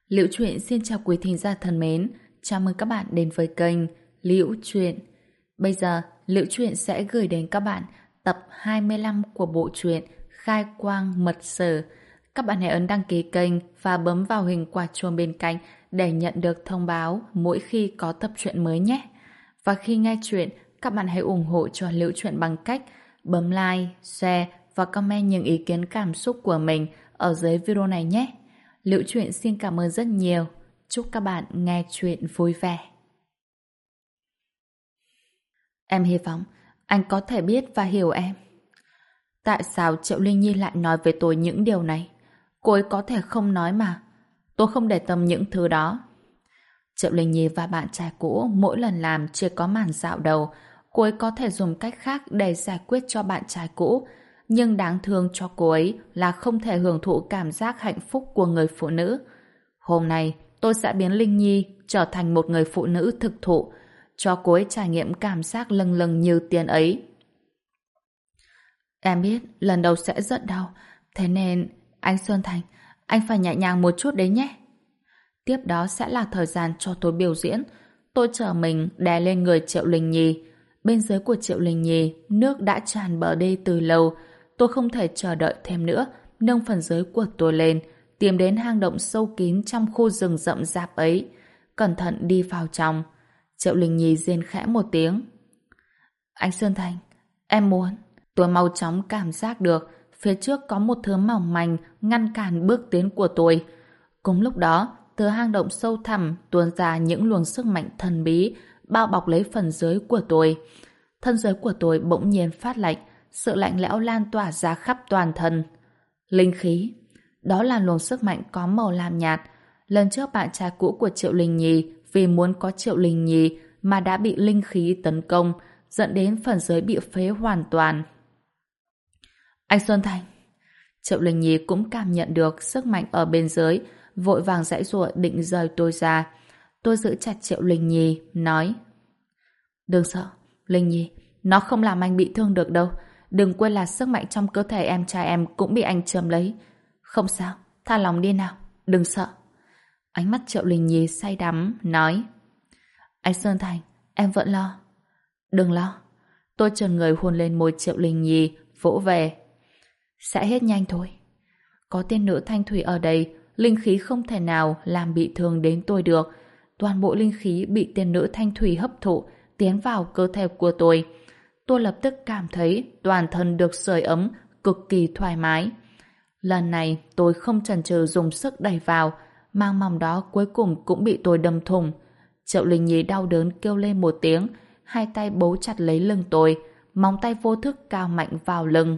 Liễu Chuyện xin chào quý thính giả thân mến, chào mừng các bạn đến với kênh Liễu Chuyện. Bây giờ, Liễu Chuyện sẽ gửi đến các bạn tập 25 của bộ truyện Khai Quang Mật Sử. Các bạn hãy ấn đăng ký kênh và bấm vào hình quả chuông bên cạnh để nhận được thông báo mỗi khi có tập truyện mới nhé. Và khi nghe chuyện, các bạn hãy ủng hộ cho Liễu Chuyện bằng cách bấm like, share và comment những ý kiến cảm xúc của mình ở dưới video này nhé. Liễu Chuyện xin cảm ơn rất nhiều. Chúc các bạn nghe chuyện vui vẻ. Em hy vọng anh có thể biết và hiểu em. Tại sao Triệu Linh Nhi lại nói với tôi những điều này? Cô ấy có thể không nói mà. Tôi không để tâm những thứ đó. Triệu Linh Nhi và bạn trai cũ mỗi lần làm chỉ có màn dạo đầu. Cô ấy có thể dùng cách khác để giải quyết cho bạn trai cũ. Nhưng đáng thương cho cô ấy là không thể hưởng thụ cảm giác hạnh phúc của người phụ nữ. Hôm nay, tôi sẽ biến Linh Nhi trở thành một người phụ nữ thực thụ, cho cô ấy trải nghiệm cảm giác lâng lâng như tiền ấy. Em biết lần đầu sẽ rất đau, thế nên anh Xuân Thành, anh phải nhẹ nhàng một chút đấy nhé. Tiếp đó sẽ là thời gian cho tôi biểu diễn. Tôi trở mình đè lên người Triệu Linh Nhi. Bên dưới của Triệu Linh Nhi, nước đã tràn bờ đê từ lâu. Tôi không thể chờ đợi thêm nữa, nâng phần dưới của tôi lên, tìm đến hang động sâu kín trong khu rừng rậm rạp ấy. Cẩn thận đi vào trong. Triệu Linh Nhi rên khẽ một tiếng. Anh Xuân Thành, em muốn. Tôi mau chóng cảm giác được phía trước có một thứ mỏng manh ngăn cản bước tiến của tôi. Cùng lúc đó, từ hang động sâu thẳm tuôn ra những luồng sức mạnh thần bí bao bọc lấy phần dưới của tôi. Thân dưới của tôi bỗng nhiên phát lạnh, sự lạnh lẽo lan tỏa ra khắp toàn thân. Linh khí. Đó là luồng sức mạnh có màu lam nhạt. Lần trước bạn trai cũ của Triệu Linh Nhi vì muốn có Triệu Linh Nhi mà đã bị linh khí tấn công, dẫn đến phần dưới bị phế hoàn toàn. Anh Xuân Thành. Triệu Linh Nhi cũng cảm nhận được sức mạnh ở bên dưới, vội vàng giãy giụa định rời tôi ra. Tôi giữ chặt Triệu Linh Nhi, nói: Đừng sợ, Linh Nhi, nó không làm anh bị thương được đâu. Đừng quên là sức mạnh trong cơ thể em trai em cũng bị anh chiếm lấy. Không sao, tha lòng đi nào, đừng sợ. Ánh mắt Triệu Linh Nhi say đắm, nói: Anh Sơn Thành, em vẫn lo. Đừng lo. Tôi trườn người hôn lên môi Triệu Linh Nhi, vỗ về. Sẽ hết nhanh thôi. Có tiên nữ thanh thủy ở đây, linh khí không thể nào làm bị thương đến tôi được. Toàn bộ linh khí bị tiên nữ thanh thủy hấp thụ, tiến vào cơ thể của tôi. Tôi lập tức cảm thấy toàn thân được sưởi ấm, cực kỳ thoải mái. Lần này tôi không chần chừ dùng sức đẩy vào, mang mỏng đó cuối cùng cũng bị tôi đâm thủng. Triệu Linh Nhi đau đớn kêu lên một tiếng, hai tay bấu chặt lấy lưng tôi, móng tay vô thức cao mạnh vào lưng.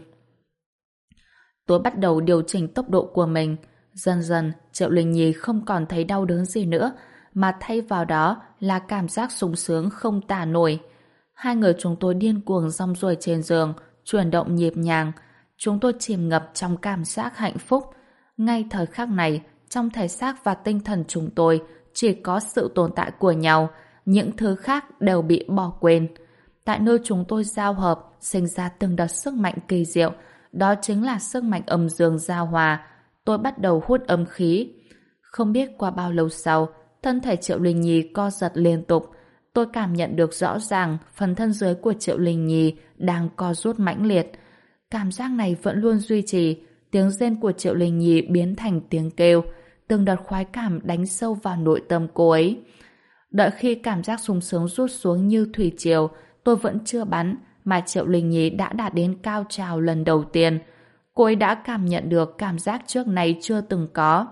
Tôi bắt đầu điều chỉnh tốc độ của mình. Dần dần, Triệu Linh Nhi không còn thấy đau đớn gì nữa, mà thay vào đó là cảm giác sung sướng không tả nổi. Hai người chúng tôi điên cuồng rong ruổi trên giường, chuyển động nhịp nhàng. Chúng tôi chìm ngập trong cảm giác hạnh phúc. Ngay thời khắc này, trong thể xác và tinh thần chúng tôi chỉ có sự tồn tại của nhau, những thứ khác đều bị bỏ quên. Tại nơi chúng tôi giao hợp, sinh ra từng đợt sức mạnh kỳ diệu, đó chính là sức mạnh âm dương giao hòa. Tôi bắt đầu hút âm khí. Không biết qua bao lâu sau, thân thể Triệu Linh Nhi co giật liên tục. Tôi cảm nhận được rõ ràng phần thân dưới của Triệu Linh Nhi đang co rút mãnh liệt. Cảm giác này vẫn luôn duy trì. Tiếng rên của Triệu Linh Nhi biến thành tiếng kêu. Từng đợt khoái cảm đánh sâu vào nội tâm cô ấy. Đợi khi cảm giác sung sướng rút xuống như thủy triều, tôi vẫn chưa bắn, mà Triệu Linh Nhi đã đạt đến cao trào lần đầu tiên. Cô ấy đã cảm nhận được cảm giác trước này chưa từng có.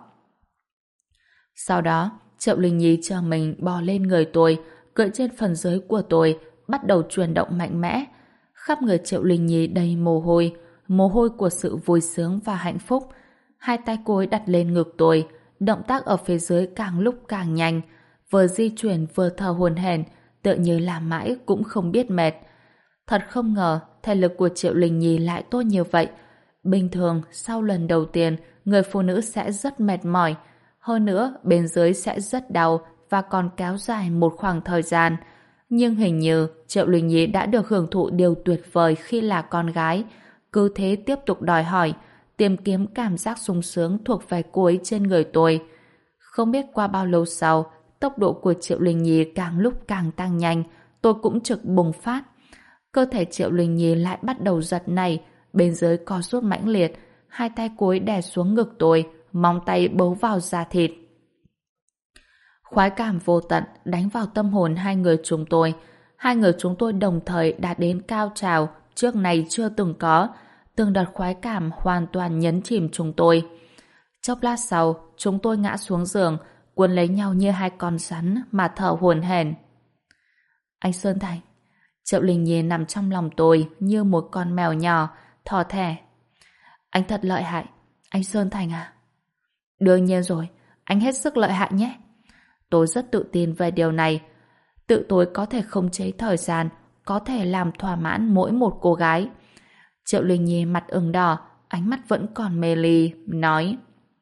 Sau đó, Triệu Linh Nhi chờ mình bò lên người tôi, cưỡi trên phần dưới của tôi, bắt đầu chuyển động mạnh mẽ. Khắp người Triệu Linh Nhi đầy mồ hôi của sự vui sướng và hạnh phúc. Hai tay cô ấy đặt lên ngực tôi, động tác ở phía dưới càng lúc càng nhanh, vừa di chuyển vừa thở hổn hển, tựa như làm mãi cũng không biết mệt. Thật không ngờ thể lực của Triệu Linh Nhi lại tốt như vậy. Bình thường sau lần đầu tiên người phụ nữ sẽ rất mệt mỏi, hơn nữa bên dưới sẽ rất đau và còn kéo dài một khoảng thời gian. Nhưng hình như Triệu Linh Nhi đã được hưởng thụ điều tuyệt vời khi là con gái, cứ thế tiếp tục đòi hỏi, tìm kiếm cảm giác sung sướng thuộc về cô ấy trên người tôi. Không biết qua bao lâu sau, tốc độ của Triệu Linh Nhi càng lúc càng tăng nhanh, tôi cũng trực bùng phát. Cơ thể Triệu Linh Nhi lại bắt đầu giật nảy, bên dưới co rút mãnh liệt, hai tay cô ấy đè xuống ngực tôi, móng tay bấu vào da thịt. Khoái cảm vô tận đánh vào tâm hồn hai người chúng tôi. Hai người chúng tôi đồng thời đạt đến cao trào trước này chưa từng có. Từng đợt khoái cảm hoàn toàn nhấn chìm chúng tôi. Chốc lát sau, chúng tôi ngã xuống giường, cuốn lấy nhau như hai con rắn mà thở hổn hển. Anh Sơn Thành. Triệu Linh Nhi nằm trong lòng tôi như một con mèo nhỏ, thỏ thẻ. Anh thật lợi hại. Anh Sơn Thành à? Đương nhiên rồi, anh hết sức lợi hại nhé. Tôi rất tự tin về điều này. Tự tôi có thể khống chế thời gian, có thể làm thỏa mãn mỗi một cô gái. Triệu Linh Nhi mặt ửng đỏ, ánh mắt vẫn còn mê ly, nói: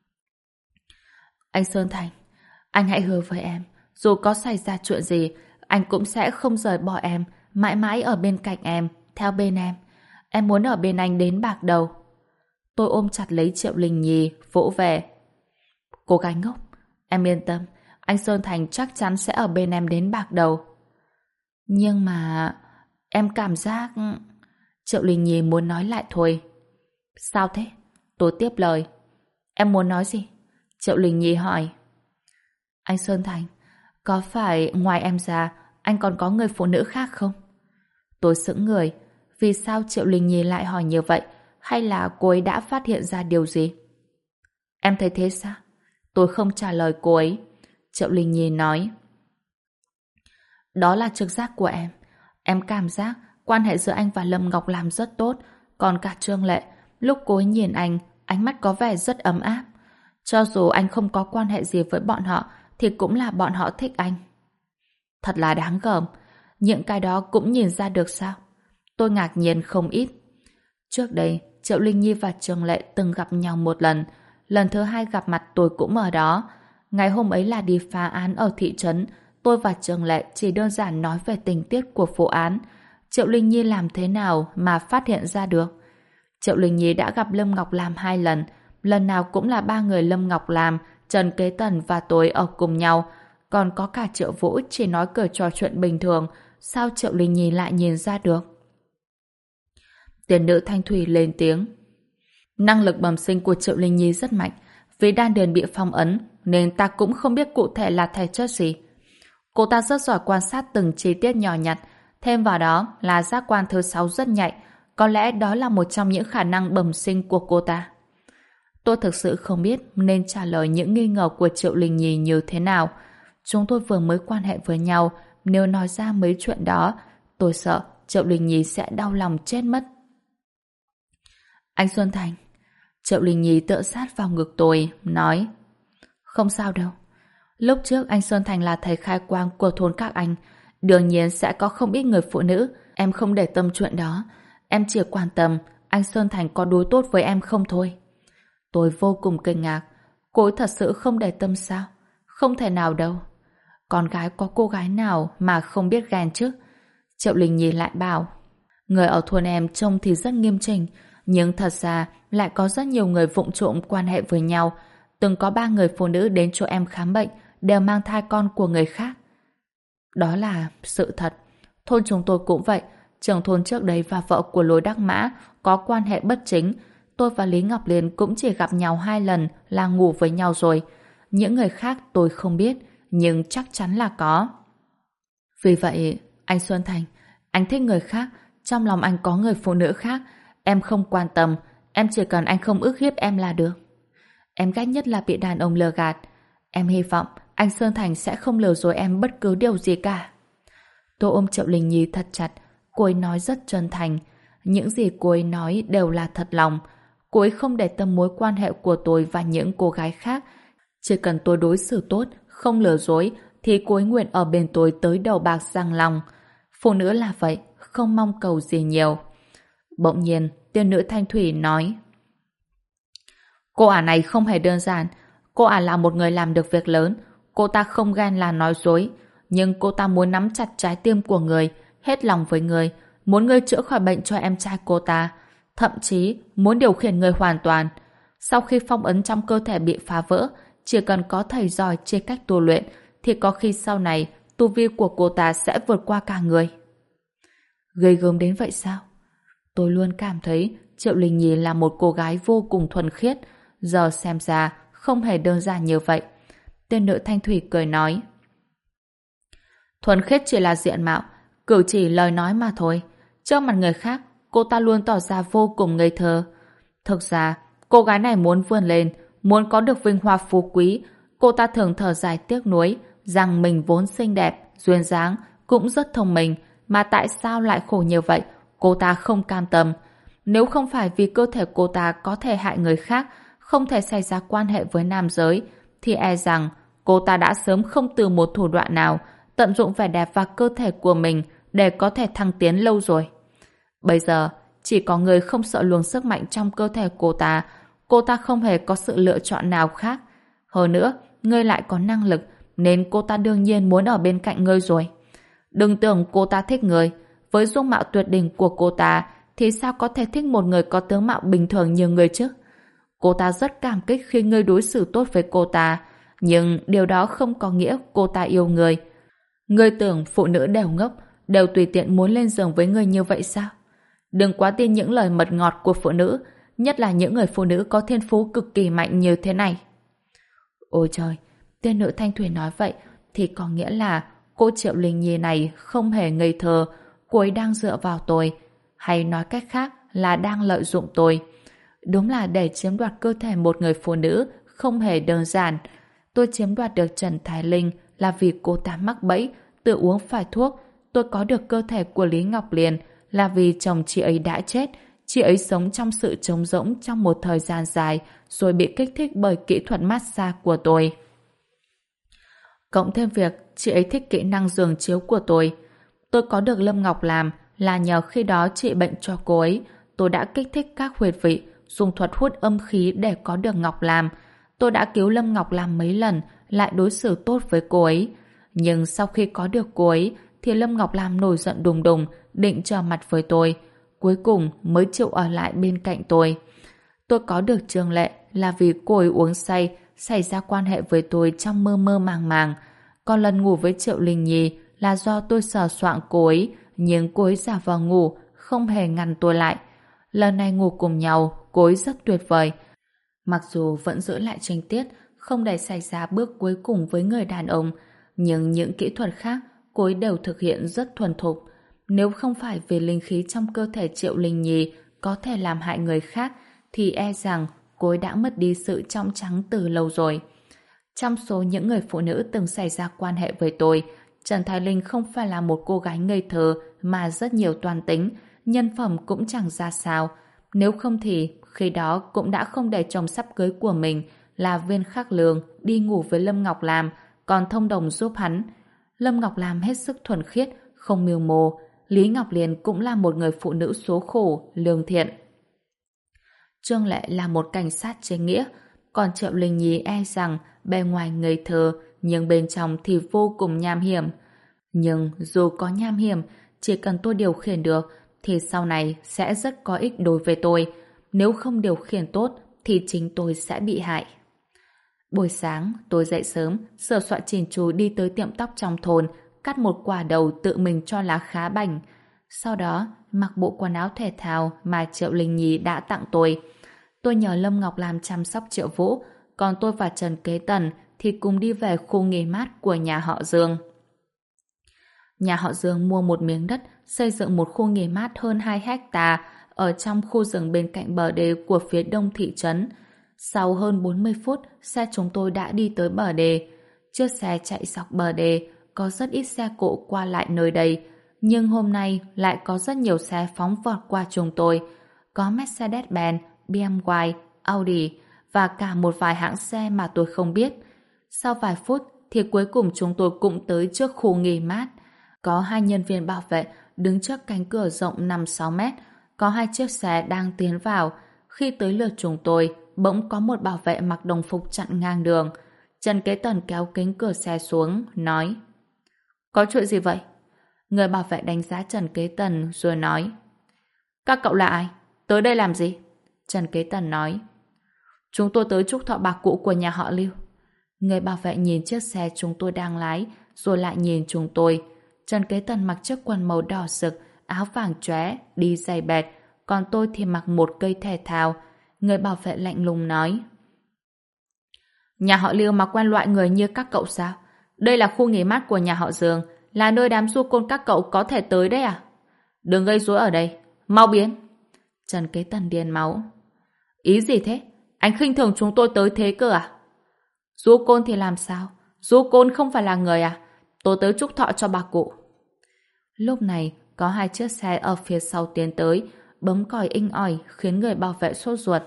Anh Sơn Thành, anh hãy hứa với em, dù có xảy ra chuyện gì, anh cũng sẽ không rời bỏ em, mãi mãi ở bên cạnh em, theo bên em. Em muốn ở bên anh đến bạc đầu. Tôi ôm chặt lấy Triệu Linh Nhi, vỗ về. Cô gái ngốc, em yên tâm, anh Sơn Thành chắc chắn sẽ ở bên em đến bạc đầu. Nhưng mà... em cảm giác... Triệu Linh Nhi muốn nói lại thôi. Sao thế? Tôi tiếp lời. Em muốn nói gì? Triệu Linh Nhi hỏi. Anh Sơn Thành, có phải ngoài em ra, anh còn có người phụ nữ khác không? Tôi sững người. Vì sao Triệu Linh Nhi lại hỏi như vậy? Hay là cô ấy đã phát hiện ra điều gì? Em thấy thế sao? Tôi không trả lời cô ấy. Triệu Linh Nhi nói. Đó là trực giác của em. Em cảm giác quan hệ giữa anh và Lâm Ngọc Lam rất tốt. Còn cả Trương Lệ, lúc cô ấy nhìn anh, ánh mắt có vẻ rất ấm áp. Cho dù anh không có quan hệ gì với bọn họ, thì cũng là bọn họ thích anh. Thật là đáng gờm. Những cái đó cũng nhìn ra được sao? Tôi ngạc nhiên không ít. Trước đây, Triệu Linh Nhi và Trương Lệ từng gặp nhau một lần. Lần thứ hai gặp mặt tôi cũng ở đó. Ngày hôm ấy là đi phá án ở thị trấn. Tôi và Trương Lệ chỉ đơn giản nói về tình tiết của vụ án. Triệu Linh Nhi làm thế nào mà phát hiện ra được? Triệu Linh Nhi đã gặp Lâm Ngọc Lam 2 lần. Lần nào cũng là 3 người Lâm Ngọc Lam, Trần Kế Tần và tôi ở cùng nhau. Còn có cả Triệu Vũ chỉ nói cười trò chuyện bình thường. Sao Triệu Linh Nhi lại nhìn ra được? Tiền nữ Thanh Thủy lên tiếng. Năng lực bẩm sinh của Triệu Linh Nhi rất mạnh. Vì đan điền bị phong ấn, nên ta cũng không biết cụ thể là thể chất gì. Cô ta rất giỏi quan sát từng chi tiết nhỏ nhặt. Thêm vào đó là giác quan thứ 6 rất nhạy. Có lẽ đó là một trong những khả năng bẩm sinh của cô ta. Tôi thực sự không biết nên trả lời những nghi ngờ của Triệu Linh Nhi như thế nào. Chúng tôi vừa mới quan hệ với nhau. Nếu nói ra mấy chuyện đó, tôi sợ Triệu Linh Nhi sẽ đau lòng chết mất. Anh Xuân Thành. Triệu Linh Nhi tựa sát vào ngực tôi, nói: Không sao đâu. Lúc trước anh Xuân Thành là thầy khai quang của thôn các anh. Đương nhiên sẽ có không ít người phụ nữ. Em không để tâm chuyện đó. Em chỉ quan tâm anh Xuân Thành có đối tốt với em không thôi. Tôi vô cùng kinh ngạc. Cô ấy thật sự không để tâm sao? Không thể nào đâu. Con gái có cô gái nào mà không biết ghen chứ? Triệu Linh Nhi lại bảo: Người ở thôn em trông thì rất nghiêm chỉnh, nhưng thật ra lại có rất nhiều người vụng trộm quan hệ với nhau. Từng có 3 người phụ nữ đến chỗ em khám bệnh đều mang thai con của người khác. Đó là sự thật. Thôn chúng tôi cũng vậy. Trưởng thôn trước đây và vợ của Lối Đắc Mã có quan hệ bất chính. Tôi và Lý Ngọc Liên cũng chỉ gặp nhau 2 lần là ngủ với nhau rồi. Những người khác tôi không biết, nhưng chắc chắn là có. Vì vậy, anh Xuân Thành, anh thích người khác, trong lòng anh có người phụ nữ khác. Em không quan tâm, em chỉ cần anh không ức hiếp em là được. Em ghét nhất là bị đàn ông lừa gạt. Em hy vọng anh Sơn Thành sẽ không lừa dối em bất cứ điều gì cả. Tôi ôm Triệu Linh Nhi thật chặt. Cô ấy nói rất chân thành. Những gì cô ấy nói đều là thật lòng. Cô ấy không để tâm mối quan hệ của tôi và những cô gái khác. Chỉ cần tôi đối xử tốt, không lừa dối, thì cô ấy nguyện ở bên tôi tới đầu bạc răng lòng. Phụ nữ là vậy, không mong cầu gì nhiều. Bỗng nhiên, tiên nữ Thanh Thủy nói: Cô ả này không hề đơn giản. Cô ả là một người làm được việc lớn. Cô ta không ghen là nói dối. Nhưng cô ta muốn nắm chặt trái tim của người, hết lòng với người, muốn người chữa khỏi bệnh cho em trai cô ta. Thậm chí muốn điều khiển người hoàn toàn. Sau khi phong ấn trong cơ thể bị phá vỡ, chỉ cần có thầy giỏi trên cách tu luyện thì có khi sau này tu vi của cô ta sẽ vượt qua cả người. Ghê gớm đến vậy sao? Tôi luôn cảm thấy Triệu Linh Nhi là một cô gái vô cùng thuần khiết, giờ xem ra không hề đơn giản như vậy. Tên nữ thanh thủy cười nói. Thuần khiết chỉ là diện mạo, cử chỉ lời nói mà thôi. Trước mặt người khác, cô ta luôn tỏ ra vô cùng ngây thơ. Thực ra, cô gái này muốn vươn lên, muốn có được vinh hoa phú quý, cô ta thường thở dài tiếc nuối rằng mình vốn xinh đẹp, duyên dáng, cũng rất thông minh, mà tại sao lại khổ như vậy, cô ta không cam tâm. Nếu không phải vì cơ thể cô ta có thể hại người khác, không thể xảy ra quan hệ với nam giới, thì e rằng cô ta đã sớm không từ một thủ đoạn nào tận dụng vẻ đẹp và cơ thể của mình để có thể thăng tiến lâu rồi. Bây giờ, chỉ có người không sợ luồng sức mạnh trong cơ thể cô ta không hề có sự lựa chọn nào khác. Hơn nữa, ngươi lại có năng lực, nên cô ta đương nhiên muốn ở bên cạnh ngươi rồi. Đừng tưởng cô ta thích ngươi, với dung mạo tuyệt đỉnh của cô ta thì sao có thể thích một người có tướng mạo bình thường như ngươi chứ? Cô ta rất cảm kích khi ngươi đối xử tốt với cô ta, nhưng điều đó không có nghĩa cô ta yêu ngươi. Ngươi tưởng phụ nữ đều ngốc, đều tùy tiện muốn lên giường với ngươi như vậy sao? Đừng quá tin những lời mật ngọt của phụ nữ, nhất là những người phụ nữ có thiên phú cực kỳ mạnh như thế này. Ôi trời, tên nữ thanh thủy nói vậy thì có nghĩa là cô Triệu Linh Nhi này không hề ngây thơ, cô ấy đang dựa vào tôi, hay nói cách khác là đang lợi dụng tôi. Đúng là để chiếm đoạt cơ thể một người phụ nữ không hề đơn giản. Tôi chiếm đoạt được Trần Thái Linh là vì cô ta mắc bẫy, tự uống phải thuốc. Tôi có được cơ thể của Lý Ngọc Liên là vì chồng chị ấy đã chết. Chị ấy sống trong sự trống rỗng trong một thời gian dài rồi bị kích thích bởi kỹ thuật massage của tôi. Cộng thêm việc chị ấy thích kỹ năng giường chiếu của tôi. Tôi có được Lâm Ngọc làm là nhờ khi đó trị bệnh cho cô ấy. Tôi đã kích thích các huyệt vị, dùng thuật hút âm khí để có được Ngọc làm. Tôi đã cứu Lâm Ngọc làm mấy lần, lại đối xử tốt với cô ấy. Nhưng sau khi có được cô ấy, thì Lâm Ngọc Lam nổi giận đùng đùng, định trở mặt với tôi. Cuối cùng mới chịu ở lại bên cạnh tôi. Tôi có được Trương Lệ là vì cô ấy uống say, xảy ra quan hệ với tôi trong mơ mơ màng màng. Còn lần ngủ với Triệu Linh Nhi là do tôi sờ soạng cô ấy, nhưng cô ấy giả vờ ngủ, không hề ngăn tôi lại. Lần này ngủ cùng nhau, cô ấy rất tuyệt vời. Mặc dù vẫn giữ lại trinh tiết, không để xảy ra bước cuối cùng với người đàn ông, nhưng những kỹ thuật khác cô ấy đều thực hiện rất thuần thục. Nếu không phải vì linh khí trong cơ thể Triệu Linh Nhi có thể làm hại người khác, thì e rằng cô ấy đã mất đi sự trong trắng từ lâu rồi. Trong số những người phụ nữ từng xảy ra quan hệ với tôi, Trần Thái Linh không phải là một cô gái ngây thơ mà rất nhiều toan tính, nhân phẩm cũng chẳng ra sao. Nếu không thì khi đó cũng đã không để chồng sắp cưới của mình là Viên Khắc Lương đi ngủ với Lâm Ngọc Lam, còn thông đồng giúp hắn. Lâm Ngọc Lam hết sức thuần khiết, không mưu mô. Lý Ngọc Liên cũng là một người phụ nữ số khổ, lương thiện. Trương Lệ là một cảnh sát chính nghĩa, còn Triệu Linh Nhi e rằng bề ngoài ngây thơ nhưng bên trong thì vô cùng nham hiểm. Nhưng dù có nham hiểm, chỉ cần tôi điều khiển được thì sau này sẽ rất có ích đối với tôi. Nếu không điều khiển tốt thì chính tôi sẽ bị hại. Buổi sáng, tôi dậy sớm, sửa soạn chỉn chu đi tới tiệm tóc trong thôn, cắt một quả đầu tự mình cho là khá bảnh. Sau đó, mặc bộ quần áo thể thao mà Triệu Linh Nhi đã tặng tôi. Tôi nhờ Lâm Ngọc làm chăm sóc Triệu Vũ, còn tôi và Trần Kế Tần thì cùng đi về khu nghỉ mát của nhà họ Dương. Nhà họ Dương mua một miếng đất, xây dựng một khu nghỉ mát hơn 2 hecta ở trong khu rừng bên cạnh bờ đê của phía đông thị trấn. Sau hơn 40 phút, xe chúng tôi đã đi tới bờ đê. Chiếc xe chạy dọc bờ đê, có rất ít xe cộ qua lại nơi đây. Nhưng hôm nay lại có rất nhiều xe phóng vọt qua chúng tôi. Có Mercedes-Benz, BMW, Audi và cả một vài hãng xe mà tôi không biết. Sau vài phút thì cuối cùng chúng tôi cũng tới trước khu nghỉ mát. Có 2 nhân viên bảo vệ đứng trước cánh cửa rộng 5-6 mét. Có 2 chiếc xe đang tiến vào. Khi tới lượt chúng tôi, bỗng có một bảo vệ mặc đồng phục chặn ngang đường. Trần Kế Tần kéo kính cửa xe xuống, nói: Có chuyện gì vậy? Người bảo vệ đánh giá Trần Kế Tần rồi nói: Các cậu là ai? Tới đây làm gì? Trần Kế Tần nói: Chúng tôi tới chúc thọ bà cụ của nhà họ Lưu. Người bảo vệ nhìn chiếc xe chúng tôi đang lái, rồi lại nhìn chúng tôi. Trần Kế Tần mặc chiếc quần màu đỏ rực, áo vàng chóe, đi giày bẹt, còn tôi thì mặc một cây thể thao. Người bảo vệ lạnh lùng nói: Nhà họ Lưu mà quen loại người như các cậu sao? Đây là khu nghỉ mát của nhà họ Dương, là nơi đám du côn các cậu có thể tới đấy à? Đừng gây rối ở đây, mau biến! Trần Kế Tần điên máu. Ý gì thế? Anh khinh thường chúng tôi tới thế cơ à? Du côn thì làm sao? Du côn không phải là người à? Tôi tới chúc thọ cho bà cụ. Lúc này, có hai chiếc xe ở phía sau tiến tới, bấm còi inh ỏi khiến người bảo vệ sốt ruột.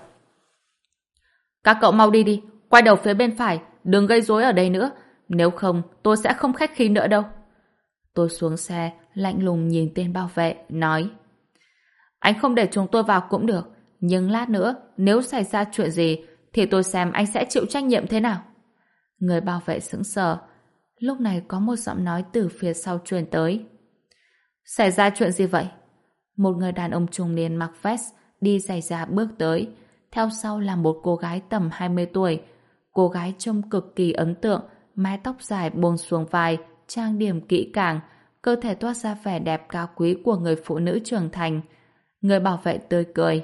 Các cậu mau đi đi, quay đầu phía bên phải, đừng gây rối ở đây nữa. Nếu không, tôi sẽ không khách khí nữa đâu. Tôi xuống xe, lạnh lùng nhìn tên bảo vệ, nói: Anh không để chúng tôi vào cũng được, nhưng lát nữa, nếu xảy ra chuyện gì, thì tôi xem anh sẽ chịu trách nhiệm thế nào. Người bảo vệ sững sờ. Lúc này có một giọng nói từ phía sau truyền tới. Xảy ra chuyện gì vậy? Một người đàn ông trung niên mặc vest, đi giày da bước tới. Theo sau là một cô gái tầm 20 tuổi. Cô gái trông cực kỳ ấn tượng, mái tóc dài buông xuống vai, trang điểm kỹ càng, cơ thể toát ra vẻ đẹp cao quý của người phụ nữ trưởng thành. Người bảo vệ tươi cười.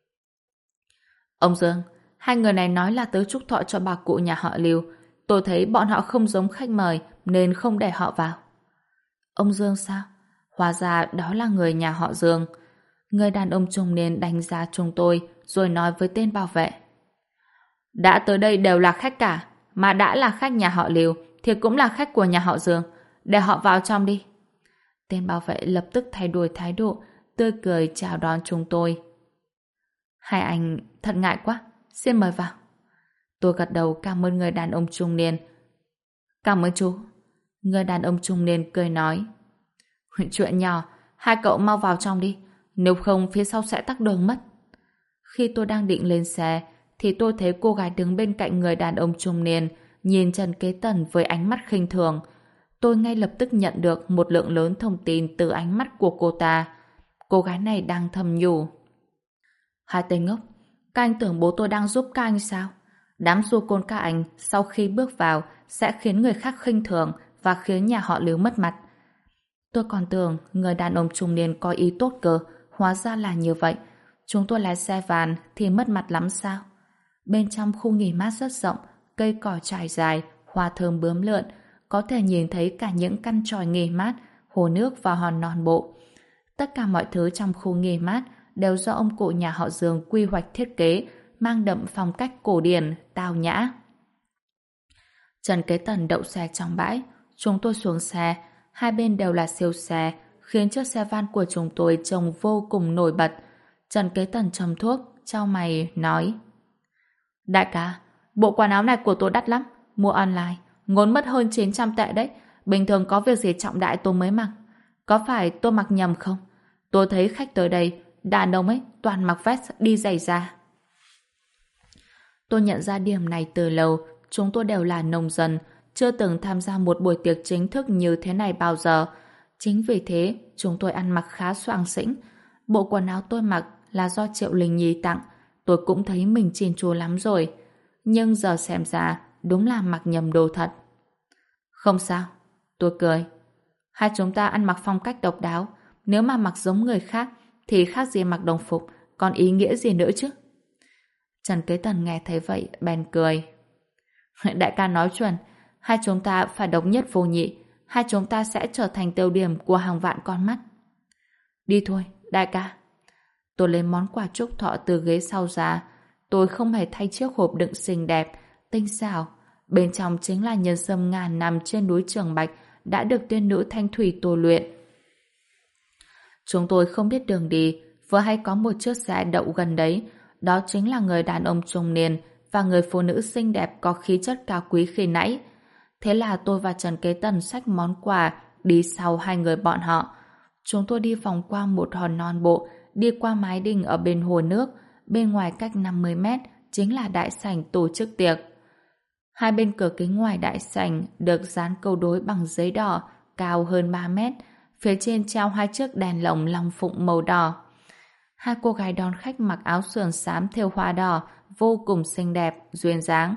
Ông Dương, hai người này nói là tới chúc thọ cho bà cụ nhà họ Lưu. Tôi thấy bọn họ không giống khách mời nên không để họ vào. Ông Dương sao? Hóa ra đó là người nhà họ Dương. Người đàn ông trung niên đánh giá chúng tôi rồi nói với tên bảo vệ. Đã tới đây đều là khách cả, mà đã là khách nhà họ Lưu thì cũng là khách của nhà họ Dương. Để họ vào trong đi. Tên bảo vệ lập tức thay đổi thái độ, tươi cười chào đón chúng tôi. Hai anh thật ngại quá, xin mời vào. Tôi gật đầu cảm ơn người đàn ông trung niên. Cảm ơn chú. Người đàn ông trung niên cười nói. Chuyện nhỏ, hai cậu mau vào trong đi, nếu không phía sau sẽ tắc đường mất. Khi tôi đang định lên xe, thì tôi thấy cô gái đứng bên cạnh người đàn ông trung niên, nhìn Trần Kế Tần với ánh mắt khinh thường. Tôi ngay lập tức nhận được một lượng lớn thông tin từ ánh mắt của cô ta. Cô gái này đang thầm nhủ. Hai tên ngốc, các anh tưởng bố tôi đang giúp các anh sao? Đám du côn các anh sau khi bước vào sẽ khiến người khác khinh thường và khiến nhà họ Lưu mất mặt. Tôi còn tưởng người đàn ông trung niên có ý tốt cơ, hóa ra là như vậy. Chúng tôi lái xe van thì mất mặt lắm sao? Bên trong khu nghỉ mát rất rộng, cây cỏ trải dài, hoa thơm bướm lượn, có thể nhìn thấy cả những căn tròi nghỉ mát, hồ nước và hòn non bộ. Tất cả mọi thứ trong khu nghỉ mát đều do ông cụ nhà họ Dương quy hoạch thiết kế, mang đậm phong cách cổ điển, tao nhã. Trần Kế Tần đậu xe trong bãi, chúng tôi xuống xe, hai bên đều là siêu xe, khiến chiếc xe van của chúng tôi trông vô cùng nổi bật. Trần Kế Tần châm thuốc, chau mày, nói: Đại ca, bộ quần áo này của tôi đắt lắm, mua online, ngốn mất hơn 900 tệ đấy, bình thường có việc gì trọng đại tôi mới mặc. Có phải tôi mặc nhầm không? Tôi thấy khách tới đây, đàn ông ấy toàn mặc vest đi giày da. Tôi nhận ra điểm này từ lâu, chúng tôi đều là nông dân, chưa từng tham gia một buổi tiệc chính thức như thế này bao giờ. Chính vì thế, chúng tôi ăn mặc khá xoàng xĩnh. Bộ quần áo tôi mặc là do Triệu Linh Nhi tặng, tôi cũng thấy mình chỉn chu lắm rồi. Nhưng giờ xem ra, đúng là mặc nhầm đồ thật. Không sao, tôi cười. Hai chúng ta ăn mặc phong cách độc đáo, nếu mà mặc giống người khác, thì khác gì mặc đồng phục, còn ý nghĩa gì nữa chứ? Trần Kế Tần nghe thấy vậy, bèn cười. Đại ca nói chuẩn, hai chúng ta phải độc nhất vô nhị, hai chúng ta sẽ trở thành tiêu điểm của hàng vạn con mắt. Đi thôi, đại ca. Tôi lấy món quà chúc thọ từ ghế sau ra. Tôi không hề thay chiếc hộp đựng xinh đẹp, tinh xảo. Bên trong chính là nhân sâm ngàn năm trên núi Trường Bạch đã được tiên nữ Thanh Thủy tôi luyện. Chúng tôi không biết đường đi, vừa hay có một chiếc xe đậu gần đấy. Đó chính là người đàn ông trung niên và người phụ nữ xinh đẹp có khí chất cao quý khi nãy. Thế là tôi và Trần Kế Tần xách món quà đi sau hai người bọn họ. Chúng tôi đi vòng qua một hòn non bộ, đi qua mái đình ở bên hồ nước, bên ngoài cách 50 mét chính là đại sảnh tổ chức tiệc. Hai bên cửa kính ngoài đại sảnh được dán câu đối bằng giấy đỏ, cao hơn 3 mét, phía trên treo hai chiếc đèn lồng long phụng màu đỏ. Hai cô gái đón khách mặc áo sườn xám thêu hoa đỏ, vô cùng xinh đẹp, duyên dáng.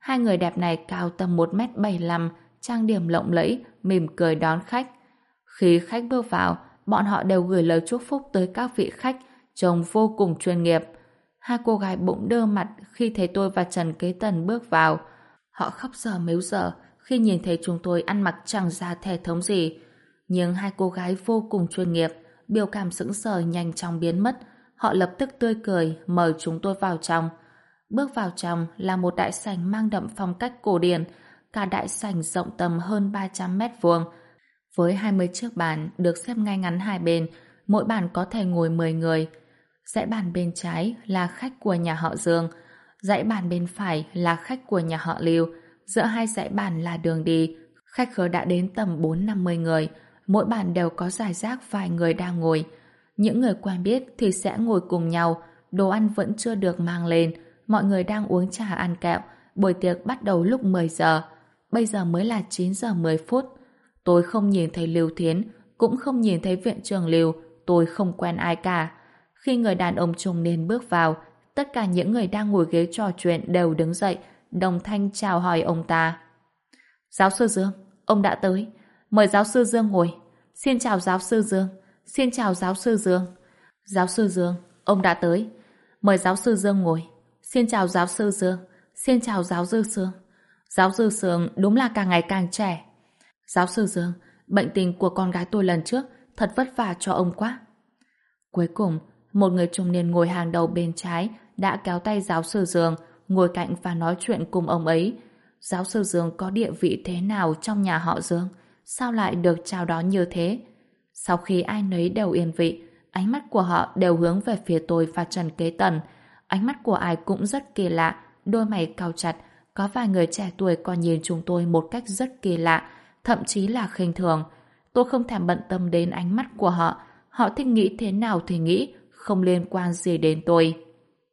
Hai người đẹp này cao tầm 1m75, trang điểm lộng lẫy, mỉm cười đón khách. Khi khách bước vào, bọn họ đều gửi lời chúc phúc tới các vị khách, trông vô cùng chuyên nghiệp. Hai cô gái bỗng đơ mặt khi thấy tôi và Trần Kế Tần bước vào. Họ khóc dở mếu dở khi nhìn thấy chúng tôi ăn mặc chẳng ra thể thống gì. Nhưng hai cô gái vô cùng chuyên nghiệp, biểu cảm sững sờ nhanh chóng biến mất. Họ lập tức tươi cười mời chúng tôi vào trong. Bước vào trong là một đại sảnh mang đậm phong cách cổ điển. Cả đại sảnh rộng tầm hơn 300 mét vuông, với 20 chiếc bàn được xếp ngay ngắn hai bên, mỗi bàn có thể ngồi 10 người. Dãy bàn bên trái là khách của nhà họ Dương, dãy bàn bên phải là khách của nhà họ Lưu. Giữa hai dãy bàn là đường đi, khách khứa đã đến tầm 4-50 người, mỗi bàn đều có rải rác vài người đang ngồi. Những người quen biết thì sẽ ngồi cùng nhau, đồ ăn vẫn chưa được mang lên, mọi người đang uống trà ăn kẹo. Buổi tiệc bắt đầu lúc 10 giờ, bây giờ mới là 9 giờ 10 phút. Tôi không nhìn thấy Lưu Thiến, cũng không nhìn thấy viện trưởng Lưu, tôi không quen ai cả. Khi người đàn ông trung niên bước vào, tất cả những người đang ngồi ghế trò chuyện đều đứng dậy, đồng thanh chào hỏi ông ta. Giáo sư Dương, ông đã tới. Mời giáo sư Dương ngồi. Xin chào giáo sư Dương. Xin chào giáo sư Dương. Giáo sư Dương, ông đã tới. Mời giáo sư Dương ngồi. Xin chào giáo sư Dương. Xin chào giáo sư Dương. Giáo sư Dương đúng là càng ngày càng trẻ. Giáo sư Dương, bệnh tình của con gái tôi lần trước thật vất vả cho ông quá. Cuối cùng, một người trung niên ngồi hàng đầu bên trái đã kéo tay giáo sư Dương, ngồi cạnh và nói chuyện cùng ông ấy. Giáo sư Dương có địa vị thế nào trong nhà họ Dương? Sao lại được chào đón như thế? Sau khi ai nấy đều yên vị, ánh mắt của họ đều hướng về phía tôi và Trần Kế Tần. Ánh mắt của ai cũng rất kỳ lạ, đôi mày cau chặt. Có vài người trẻ tuổi còn nhìn chúng tôi một cách rất kỳ lạ, thậm chí là khinh thường. Tôi không thèm bận tâm đến ánh mắt của họ. Họ thích nghĩ thế nào thì nghĩ, không liên quan gì đến tôi.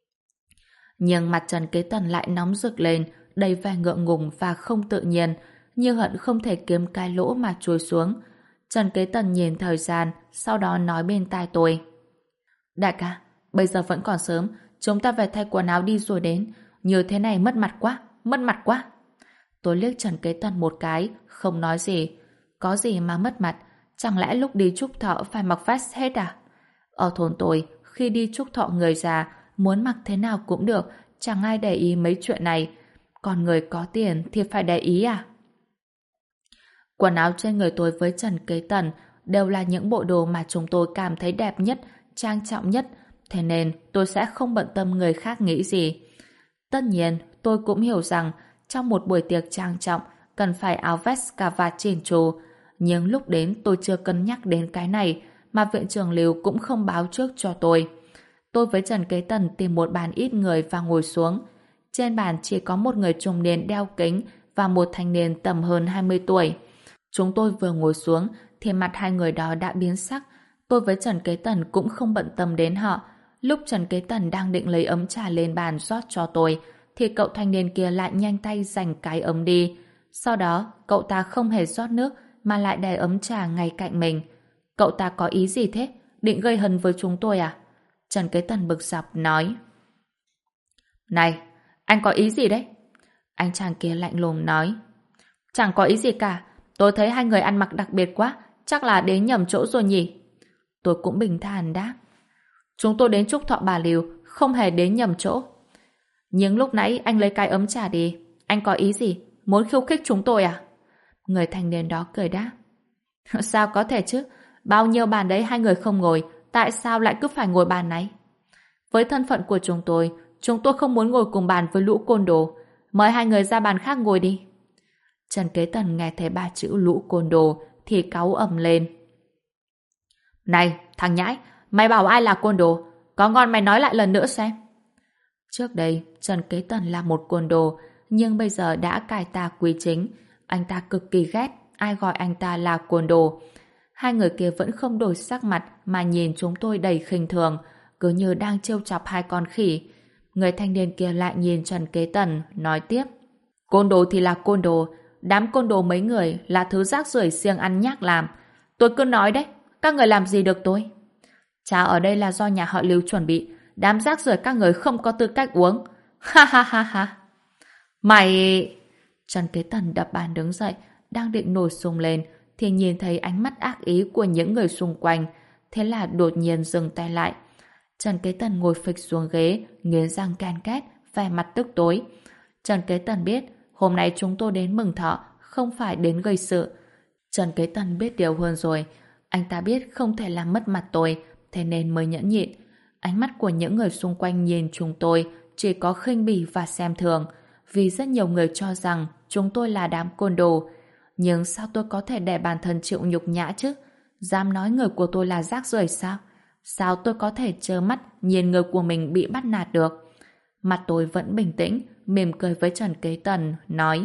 Nhưng mặt Trần Kế Tần lại nóng rực lên, đầy vẻ ngượng ngùng và không tự nhiên, như hận không thể kiếm cái lỗ mà trôi xuống. Trần Kế Tần nhìn thời gian, sau đó nói bên tai tôi. Đại ca, bây giờ vẫn còn sớm, chúng ta về thay quần áo đi rồi đến. Như thế này mất mặt quá, mất mặt quá. Tôi liếc Trần Kế Tần một cái, không nói gì. Có gì mà mất mặt, chẳng lẽ lúc đi chúc thọ phải mặc vest hết à? Ở thôn tôi, khi đi chúc thọ người già, muốn mặc thế nào cũng được, chẳng ai để ý mấy chuyện này. Còn người có tiền thì phải để ý à? Quần áo trên người tôi với Trần Kế Tần đều là những bộ đồ mà chúng tôi cảm thấy đẹp nhất, trang trọng nhất, thế nên tôi sẽ không bận tâm người khác nghĩ gì. Tất nhiên, tôi cũng hiểu rằng trong một buổi tiệc trang trọng cần phải áo vest cà vạt chỉn chu, nhưng lúc đến tôi chưa cân nhắc đến cái này, mà viện trưởng Lưu cũng không báo trước cho tôi. Tôi với Trần Kế Tần tìm một bàn ít người và ngồi xuống. Trên bàn chỉ có một người trung niên đeo kính và một thanh niên tầm hơn 20 tuổi. Chúng tôi vừa ngồi xuống thì mặt hai người đó đã biến sắc. Tôi với Trần Kế Tần cũng không bận tâm đến họ. Lúc Trần Kế Tần đang định lấy ấm trà lên bàn rót cho tôi, thì cậu thanh niên kia lại nhanh tay giành cái ấm đi. Sau đó, cậu ta không hề rót nước mà lại để ấm trà ngay cạnh mình. Cậu ta có ý gì thế? Định gây hấn với chúng tôi à? Trần Kế Tần bực dọc nói. Này, anh có ý gì đấy? Anh chàng kia lạnh lùng nói. Chẳng có ý gì cả. Tôi thấy hai người ăn mặc đặc biệt quá, chắc là đến nhầm chỗ rồi nhỉ? Tôi cũng bình thản đáp. Chúng tôi đến chúc thọ bà Liêu, không hề đến nhầm chỗ. Nhưng lúc nãy anh lấy cái ấm trà đi. Anh có ý gì? Muốn khiêu khích chúng tôi à? Người thanh niên đó cười đáp. Sao có thể chứ? Bao nhiêu bàn đấy hai người không ngồi, tại sao lại cứ phải ngồi bàn này? Với thân phận của chúng tôi không muốn ngồi cùng bàn với lũ côn đồ. Mời hai người ra bàn khác ngồi đi. Trần Kế Tần nghe thấy ba chữ lũ côn đồ thì cáu ầm lên. Này, thằng nhãi, mày bảo ai là côn đồ? Có ngon mày nói lại lần nữa xem. Trước đây, Trần Kế Tần là một côn đồ, nhưng bây giờ đã cải tà quy chính. Anh ta cực kỳ ghét ai gọi anh ta là côn đồ. Hai người kia vẫn không đổi sắc mặt mà nhìn chúng tôi đầy khinh thường, cứ như đang trêu chọc hai con khỉ. Người thanh niên kia lại nhìn Trần Kế Tần, nói tiếp. Côn đồ thì là côn đồ, đám côn đồ mấy người là thứ rác rưởi siêng ăn nhác làm. Tôi cứ nói đấy, các người làm gì được tôi? Trà ở đây là do nhà họ Lưu chuẩn bị, đám rác rưởi các người không có tư cách uống. Ha ha ha ha. Mày... Trần Kế Tần đập bàn đứng dậy, đang định nổi xung lên, thì nhìn thấy ánh mắt ác ý của những người xung quanh. Thế là đột nhiên dừng tay lại. Trần Kế Tần ngồi phịch xuống ghế, nghiến răng ken két, vẻ mặt tức tối. Trần Kế Tần biết, hôm nay chúng tôi đến mừng thọ, không phải đến gây sự. Trần Kế Tần biết điều hơn rồi. Anh ta biết không thể làm mất mặt tôi, thế nên mới nhẫn nhịn. Ánh mắt của những người xung quanh nhìn chúng tôi chỉ có khinh bỉ và xem thường, vì rất nhiều người cho rằng chúng tôi là đám côn đồ. Nhưng sao tôi có thể để bản thân chịu nhục nhã chứ? Dám nói người của tôi là rác rưởi sao? Sao tôi có thể trơ mắt nhìn người của mình bị bắt nạt được? Mặt tôi vẫn bình tĩnh, mỉm cười với Trần Kế Tần, nói: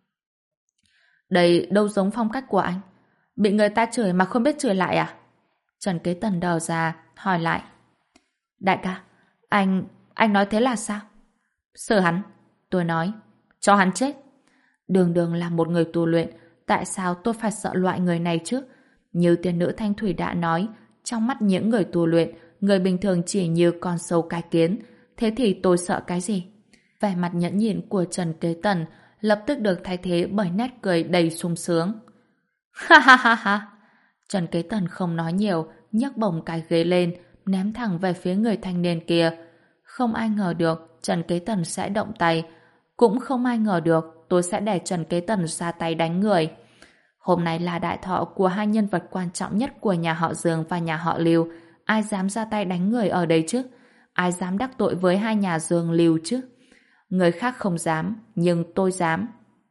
đây đâu giống phong cách của anh. Bị người ta chửi mà không biết chửi lại à? Trần Kế Tần đờ ra, hỏi lại: đại ca, anh nói thế là sao? Sợ hắn. Tôi nói: cho hắn chết. Đường đường là một người tu luyện, tại sao tôi phải sợ loại người này chứ? Như tiên nữ Thanh Thủy đã nói, trong mắt những người tu luyện, người bình thường chỉ như con sâu cái kiến. Thế thì tôi sợ cái gì? Vẻ mặt nhẫn nhịn của Trần Kế Tần lập tức được thay thế bởi nét cười đầy sung sướng. Ha ha ha ha! Trần Kế Tần không nói nhiều, nhấc bổng cái ghế lên, ném thẳng về phía người thanh niên kia. Không ai ngờ được Trần Kế Tần sẽ động tay, cũng không ai ngờ được tôi sẽ để Trần Kế Tần ra tay đánh người. Hôm nay là đại thọ của hai nhân vật quan trọng nhất của nhà họ Dương và nhà họ Lưu. Ai dám ra tay đánh người ở đây chứ? Ai dám đắc tội với hai nhà Dương Lưu chứ? Người khác không dám, nhưng tôi dám.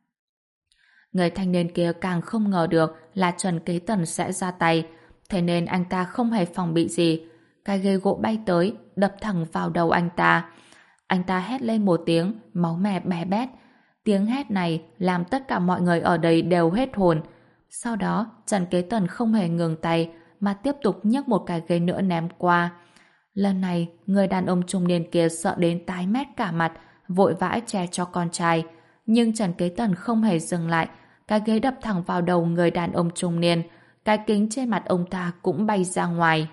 Người thanh niên kia càng không ngờ được là Trần Kế Tần sẽ ra tay, thế nên anh ta không hề phòng bị gì. Cái ghế gỗ bay tới, đập thẳng vào đầu anh ta. Anh ta hét lên một tiếng, máu me bé bét. Tiếng hét này làm tất cả mọi người ở đây đều hết hồn. Sau đó, Trần Kế Tần không hề ngừng tay, mà tiếp tục nhấc một cái ghế nữa ném qua. Lần này, người đàn ông trung niên kia sợ đến tái mét cả mặt, vội vã che cho con trai. Nhưng Trần Kế Tần không hề dừng lại, cái ghế đập thẳng vào đầu người đàn ông trung niên, cái kính trên mặt ông ta cũng bay ra ngoài.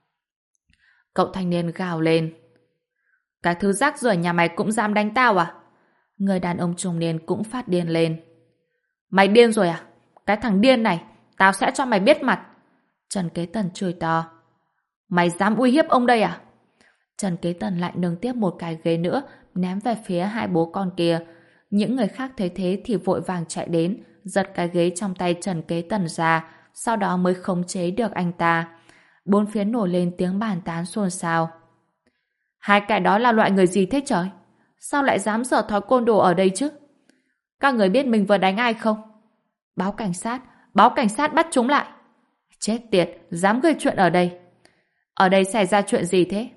Cậu thanh niên gào lên: cái thứ rác rưởi nhà mày cũng dám đánh tao à? Người đàn ông trung niên cũng phát điên lên: mày điên rồi à? Cái thằng điên này, tao sẽ cho mày biết mặt. Trần Kế Tần chửi to: mày dám uy hiếp ông đây à? Trần Kế Tần lại nâng tiếp một cái ghế nữa, ném về phía hai bố con kia. Những người khác thấy thế thì vội vàng chạy đến, giật cái ghế trong tay Trần Kế Tần ra, sau đó mới khống chế được anh ta. Bốn phía nổi lên tiếng bàn tán xôn xao. Hai cái đó là loại người gì thế trời? Sao lại dám dở thói côn đồ ở đây chứ? Các người biết mình vừa đánh ai không? Báo cảnh sát bắt chúng lại. Chết tiệt, dám gây chuyện ở đây. Ở đây xảy ra chuyện gì thế?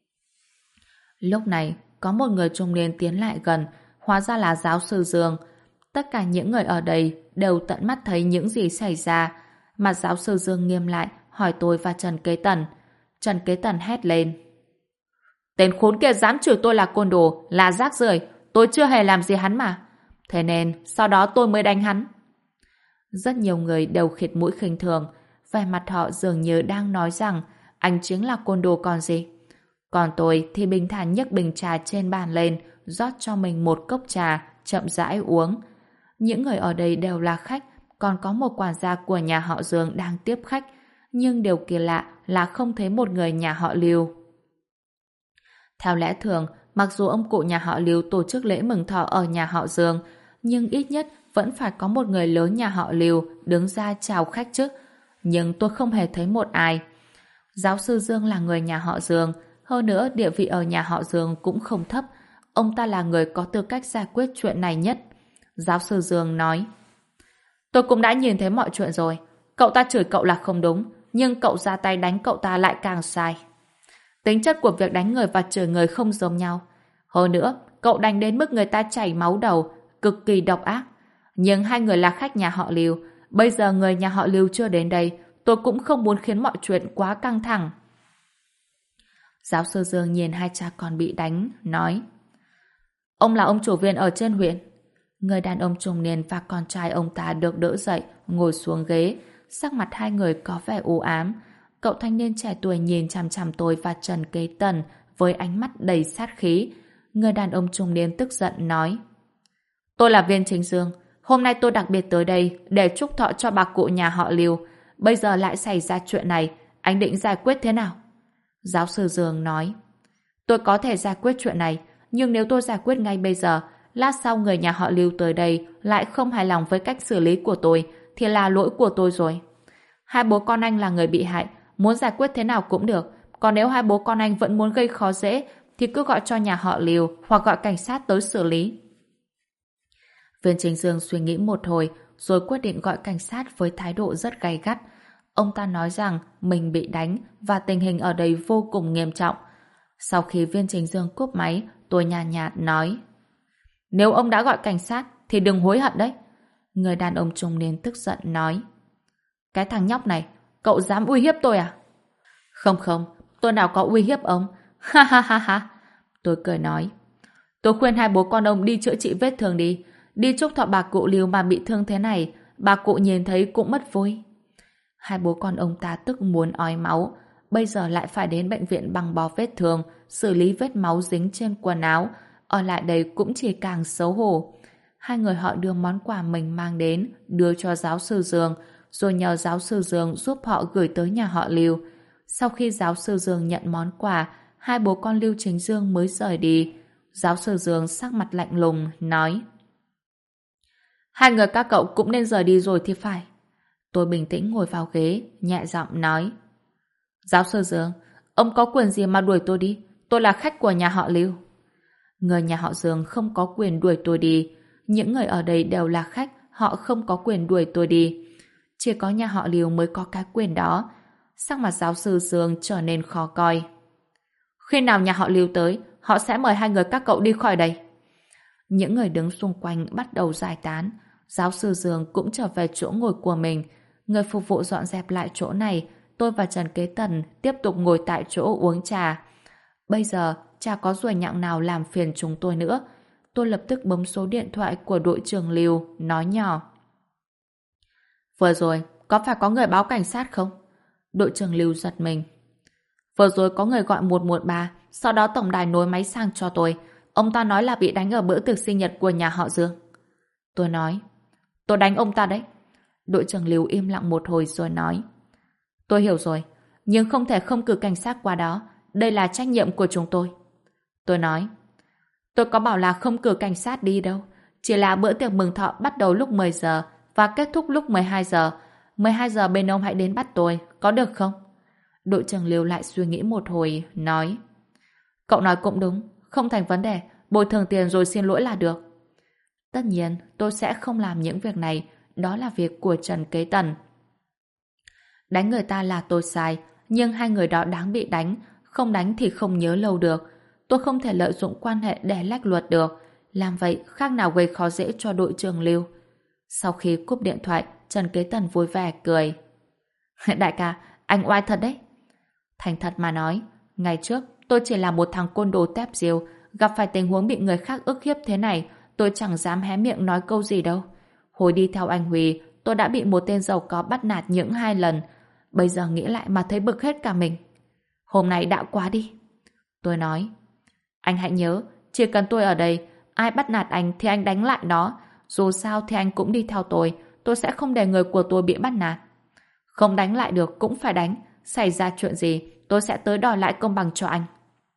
Lúc này, có một người trung niên tiến lại gần, hóa ra là giáo sư Dương. Tất cả những người ở đây đều tận mắt thấy những gì xảy ra. Mặt giáo sư Dương nghiêm lại, hỏi tôi và Trần Kế Tần. Trần Kế Tần hét lên: tên khốn kia dám chửi tôi là côn đồ, là rác rưởi, tôi chưa hề làm gì hắn mà. Thế nên, sau đó tôi mới đánh hắn. Rất nhiều người đều khịt mũi khinh thường, vẻ mặt họ dường như đang nói rằng anh chính là côn đồ còn gì. Còn tôi thì bình thản nhấc bình trà trên bàn lên, rót cho mình một cốc trà, chậm rãi uống. Những người ở đây đều là khách, còn có một quản gia của nhà họ Dương đang tiếp khách, nhưng điều kỳ lạ là không thấy một người nhà họ Lưu. Theo lẽ thường, mặc dù ông cụ nhà họ Lưu tổ chức lễ mừng thọ ở nhà họ Dương, nhưng ít nhất vẫn phải có một người lớn nhà họ Lưu đứng ra chào khách chứ. Nhưng tôi không hề thấy một ai. Giáo sư Dương là người nhà họ Dương, hơn nữa địa vị ở nhà họ Dương cũng không thấp. Ông ta là người có tư cách giải quyết chuyện này nhất. Giáo sư Dương nói: tôi cũng đã nhìn thấy mọi chuyện rồi. Cậu ta chửi cậu là không đúng, nhưng cậu ra tay đánh cậu ta lại càng sai. Tính chất của việc đánh người và chửi người không giống nhau. Hơn nữa, cậu đánh đến mức người ta chảy máu đầu, cực kỳ độc ác. Nhưng hai người là khách nhà họ Lưu, bây giờ người nhà họ Lưu chưa đến đây, tôi cũng không muốn khiến mọi chuyện quá căng thẳng. Giáo sư Dương nhìn hai cha con bị đánh, nói: ông là ông chủ viên ở trên huyện. Người đàn ông trung niên và con trai ông ta được đỡ dậy, ngồi xuống ghế, sắc mặt hai người có vẻ u ám. Cậu thanh niên trẻ tuổi nhìn chằm chằm tôi và Trần Kế Tần với ánh mắt đầy sát khí. Người đàn ông trung niên tức giận nói: Tôi là Viên Chính Dương. Hôm nay tôi đặc biệt tới đây để chúc thọ cho bà cụ nhà họ Lưu. Bây giờ lại xảy ra chuyện này, anh định giải quyết thế nào? Giáo sư Dương nói. Tôi có thể giải quyết chuyện này, nhưng nếu tôi giải quyết ngay bây giờ, lát sau người nhà họ Lưu tới đây lại không hài lòng với cách xử lý của tôi, thì là lỗi của tôi rồi. Hai bố con anh là người bị hại, muốn giải quyết thế nào cũng được. Còn nếu hai bố con anh vẫn muốn gây khó dễ, thì cứ gọi cho nhà họ Lưu hoặc gọi cảnh sát tới xử lý. Viên Chính Dương suy nghĩ một hồi rồi quyết định gọi cảnh sát với thái độ rất gay gắt. Ông ta nói rằng mình bị đánh và tình hình ở đây vô cùng nghiêm trọng. Sau khi Viên Chính Dương cúp máy, tôi nhàn nhạt nói: Nếu ông đã gọi cảnh sát thì đừng hối hận đấy. Người đàn ông trung niên tức giận nói: Cái thằng nhóc này, cậu dám uy hiếp tôi à? Không không, tôi nào có uy hiếp ông. Ha ha ha ha. Tôi cười nói: Tôi khuyên hai bố con ông đi chữa trị vết thương đi. Đi chúc thọ bà cụ Lưu mà bị thương thế này, bà cụ nhìn thấy cũng mất vui. Hai bố con ông ta tức muốn ói máu, bây giờ lại phải đến bệnh viện băng bó vết thương, xử lý vết máu dính trên quần áo. Ở lại đây cũng chỉ càng xấu hổ. Hai người họ đưa món quà mình mang đến, đưa cho giáo sư Dương, rồi nhờ giáo sư Dương giúp họ gửi tới nhà họ Lưu. Sau khi giáo sư Dương nhận món quà, hai bố con Lưu Chính Dương mới rời đi. Giáo sư Dương sắc mặt lạnh lùng, nói: Hai người các cậu cũng nên rời đi rồi thì phải. Tôi bình tĩnh ngồi vào ghế, nhẹ giọng nói: Giáo sư Dương, ông có quyền gì mà đuổi tôi đi? Tôi là khách của nhà họ Lưu. Người nhà họ Dương không có quyền đuổi tôi đi. Những người ở đây đều là khách, họ không có quyền đuổi tôi đi. Chỉ có nhà họ Lưu mới có cái quyền đó. Sắc mặt giáo sư Dương trở nên khó coi. Khi nào nhà họ Lưu tới, họ sẽ mời hai người các cậu đi khỏi đây. Những người đứng xung quanh bắt đầu giải tán. Giáo sư Dương cũng trở về chỗ ngồi của mình. Người phục vụ dọn dẹp lại chỗ này. Tôi và Trần Kế Tần tiếp tục ngồi tại chỗ uống trà. Bây giờ chả có ruồi nhặng nào làm phiền chúng tôi nữa. Tôi lập tức bấm số điện thoại của đội trưởng Lưu, nói nhỏ: Vừa rồi, có phải có người báo cảnh sát không? Đội trưởng Lưu giật mình. Vừa rồi có người gọi 113, sau đó tổng đài nối máy sang cho tôi. Ông ta nói là bị đánh ở bữa tiệc sinh nhật của nhà họ Dương. Tôi nói: Tôi đánh ông ta đấy. Đội trưởng Lưu im lặng một hồi rồi nói: Tôi hiểu rồi, nhưng không thể không cử cảnh sát qua đó. Đây là trách nhiệm của chúng tôi. Tôi nói: Tôi có bảo là không cử cảnh sát đi đâu. Chỉ là bữa tiệc mừng thọ bắt đầu lúc 10 giờ và kết thúc lúc 12 giờ. 12 giờ bên ông hãy đến bắt tôi, có được không? Đội trưởng Lưu lại suy nghĩ một hồi, nói: Cậu nói cũng đúng, không thành vấn đề, bồi thường tiền rồi xin lỗi là được. Tất nhiên, tôi sẽ không làm những việc này, đó là việc của Trần Kế Tần. Đánh người ta là tôi sai, nhưng hai người đó đáng bị đánh, không đánh thì không nhớ lâu được. Tôi không thể lợi dụng quan hệ để lách luật được, làm vậy khác nào gây khó dễ cho đội trưởng Lưu. Sau khi cúp điện thoại, Trần Kế Tần vui vẻ cười. Đại ca, anh oai thật đấy. Thành thật mà nói, ngày trước tôi chỉ là một thằng côn đồ tép diêu, gặp phải tình huống bị người khác ức hiếp thế này, tôi chẳng dám hé miệng nói câu gì đâu. Hồi đi theo anh Huy, tôi đã bị một tên giàu có bắt nạt những 2 lần. Bây giờ nghĩ lại mà thấy bực hết cả mình. Hôm nay đã quá đi. Tôi nói: Anh hãy nhớ, chỉ cần tôi ở đây, ai bắt nạt anh thì anh đánh lại nó. Dù sao thì anh cũng đi theo tôi sẽ không để người của tôi bị bắt nạt. Không đánh lại được cũng phải đánh. Xảy ra chuyện gì, tôi sẽ tới đòi lại công bằng cho anh.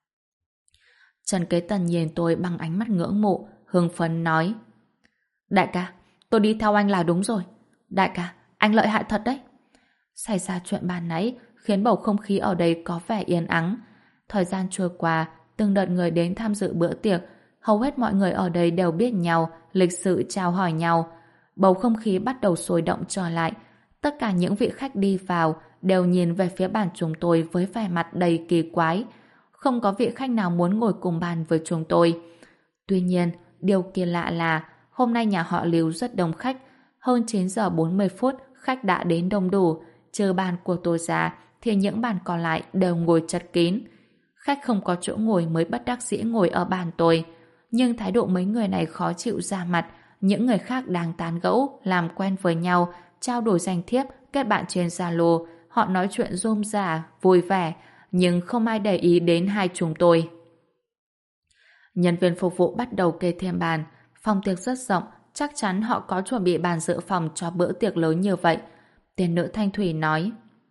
Trần Kế Tần nhìn tôi bằng ánh mắt ngưỡng mộ, hưng phấn nói: Đại ca, tôi đi theo anh là đúng rồi. Đại ca, anh lợi hại thật đấy. Xảy ra chuyện ban nãy khiến bầu không khí ở đây có vẻ yên ắng. Thời gian trôi qua, từng đợt người đến tham dự bữa tiệc, hầu hết mọi người ở đây đều biết nhau, lịch sự chào hỏi nhau. Bầu không khí bắt đầu sôi động trở lại. Tất cả những vị khách đi vào đều nhìn về phía bàn chúng tôi với vẻ mặt đầy kỳ quái. Không có vị khách nào muốn ngồi cùng bàn với chúng tôi. Tuy nhiên, điều kỳ lạ là hôm nay nhà họ Lưu rất đông khách. Hơn 9 giờ 40 phút, khách đã đến đông đủ. Trừ bàn của tôi ra, thì những bàn còn lại đều ngồi chật kín. Khách không có chỗ ngồi mới bất đắc dĩ ngồi ở bàn tôi. Nhưng thái độ mấy người này khó chịu ra mặt. Những người khác đang tán gẫu, làm quen với nhau, trao đổi danh thiếp, kết bạn trên Zalo. Họ nói chuyện rôm rả, vui vẻ, nhưng không ai để ý đến hai chúng tôi. Nhân viên phục vụ bắt đầu kê thêm bàn. Phòng tiệc rất rộng, chắc chắn họ có chuẩn bị bàn dự phòng cho bữa tiệc lớn như vậy. Tiên nữ Thanh Thủy nói.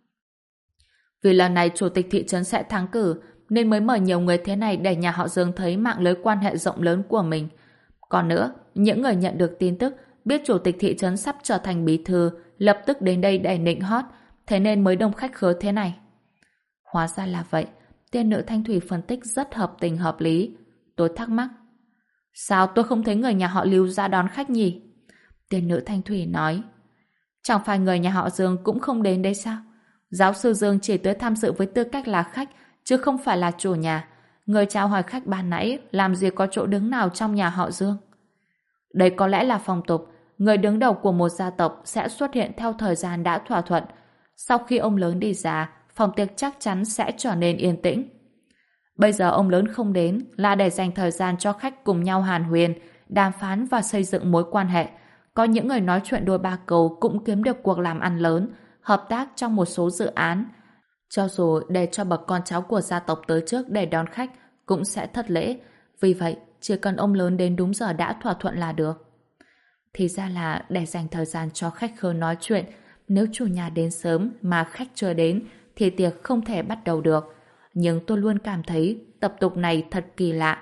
Vì lần này chủ tịch thị trấn sẽ thắng cử, nên mới mời nhiều người thế này để nhà họ Dương thấy mạng lưới quan hệ rộng lớn của mình. Còn nữa, những người nhận được tin tức biết chủ tịch thị trấn sắp trở thành bí thư, lập tức đến đây để nịnh hót, thế nên mới đông khách khứa thế này. Hóa ra là vậy. Tiên nữ Thanh Thủy phân tích rất hợp tình hợp lý. Tôi thắc mắc. Sao tôi không thấy người nhà họ Lưu ra đón khách nhỉ? Tiên nữ Thanh Thủy nói. Chẳng phải người nhà họ Dương cũng không đến đấy sao? Giáo sư Dương chỉ tới tham dự với tư cách là khách, chứ không phải là chủ nhà. Người chào hỏi khách ban nãy làm gì có chỗ đứng nào trong nhà họ Dương? Đây có lẽ là phong tục. Người đứng đầu của một gia tộc sẽ xuất hiện theo thời gian đã thỏa thuận. Sau khi ông lớn đi ra, phòng tiệc chắc chắn sẽ trở nên yên tĩnh. Bây giờ ông lớn không đến là để dành thời gian cho khách cùng nhau hàn huyên, đàm phán và xây dựng mối quan hệ. Có những người nói chuyện đôi ba câu cũng kiếm được cuộc làm ăn lớn, hợp tác trong một số dự án. Cho dù để cho bậc con cháu của gia tộc tới trước để đón khách cũng sẽ thất lễ. Vì vậy, chỉ cần ông lớn đến đúng giờ đã thỏa thuận là được. Thì ra là để dành thời gian cho khách khứa nói chuyện. Nếu chủ nhà đến sớm mà khách chưa đến thì tiệc không thể bắt đầu được. Nhưng tôi luôn cảm thấy tập tục này thật kỳ lạ.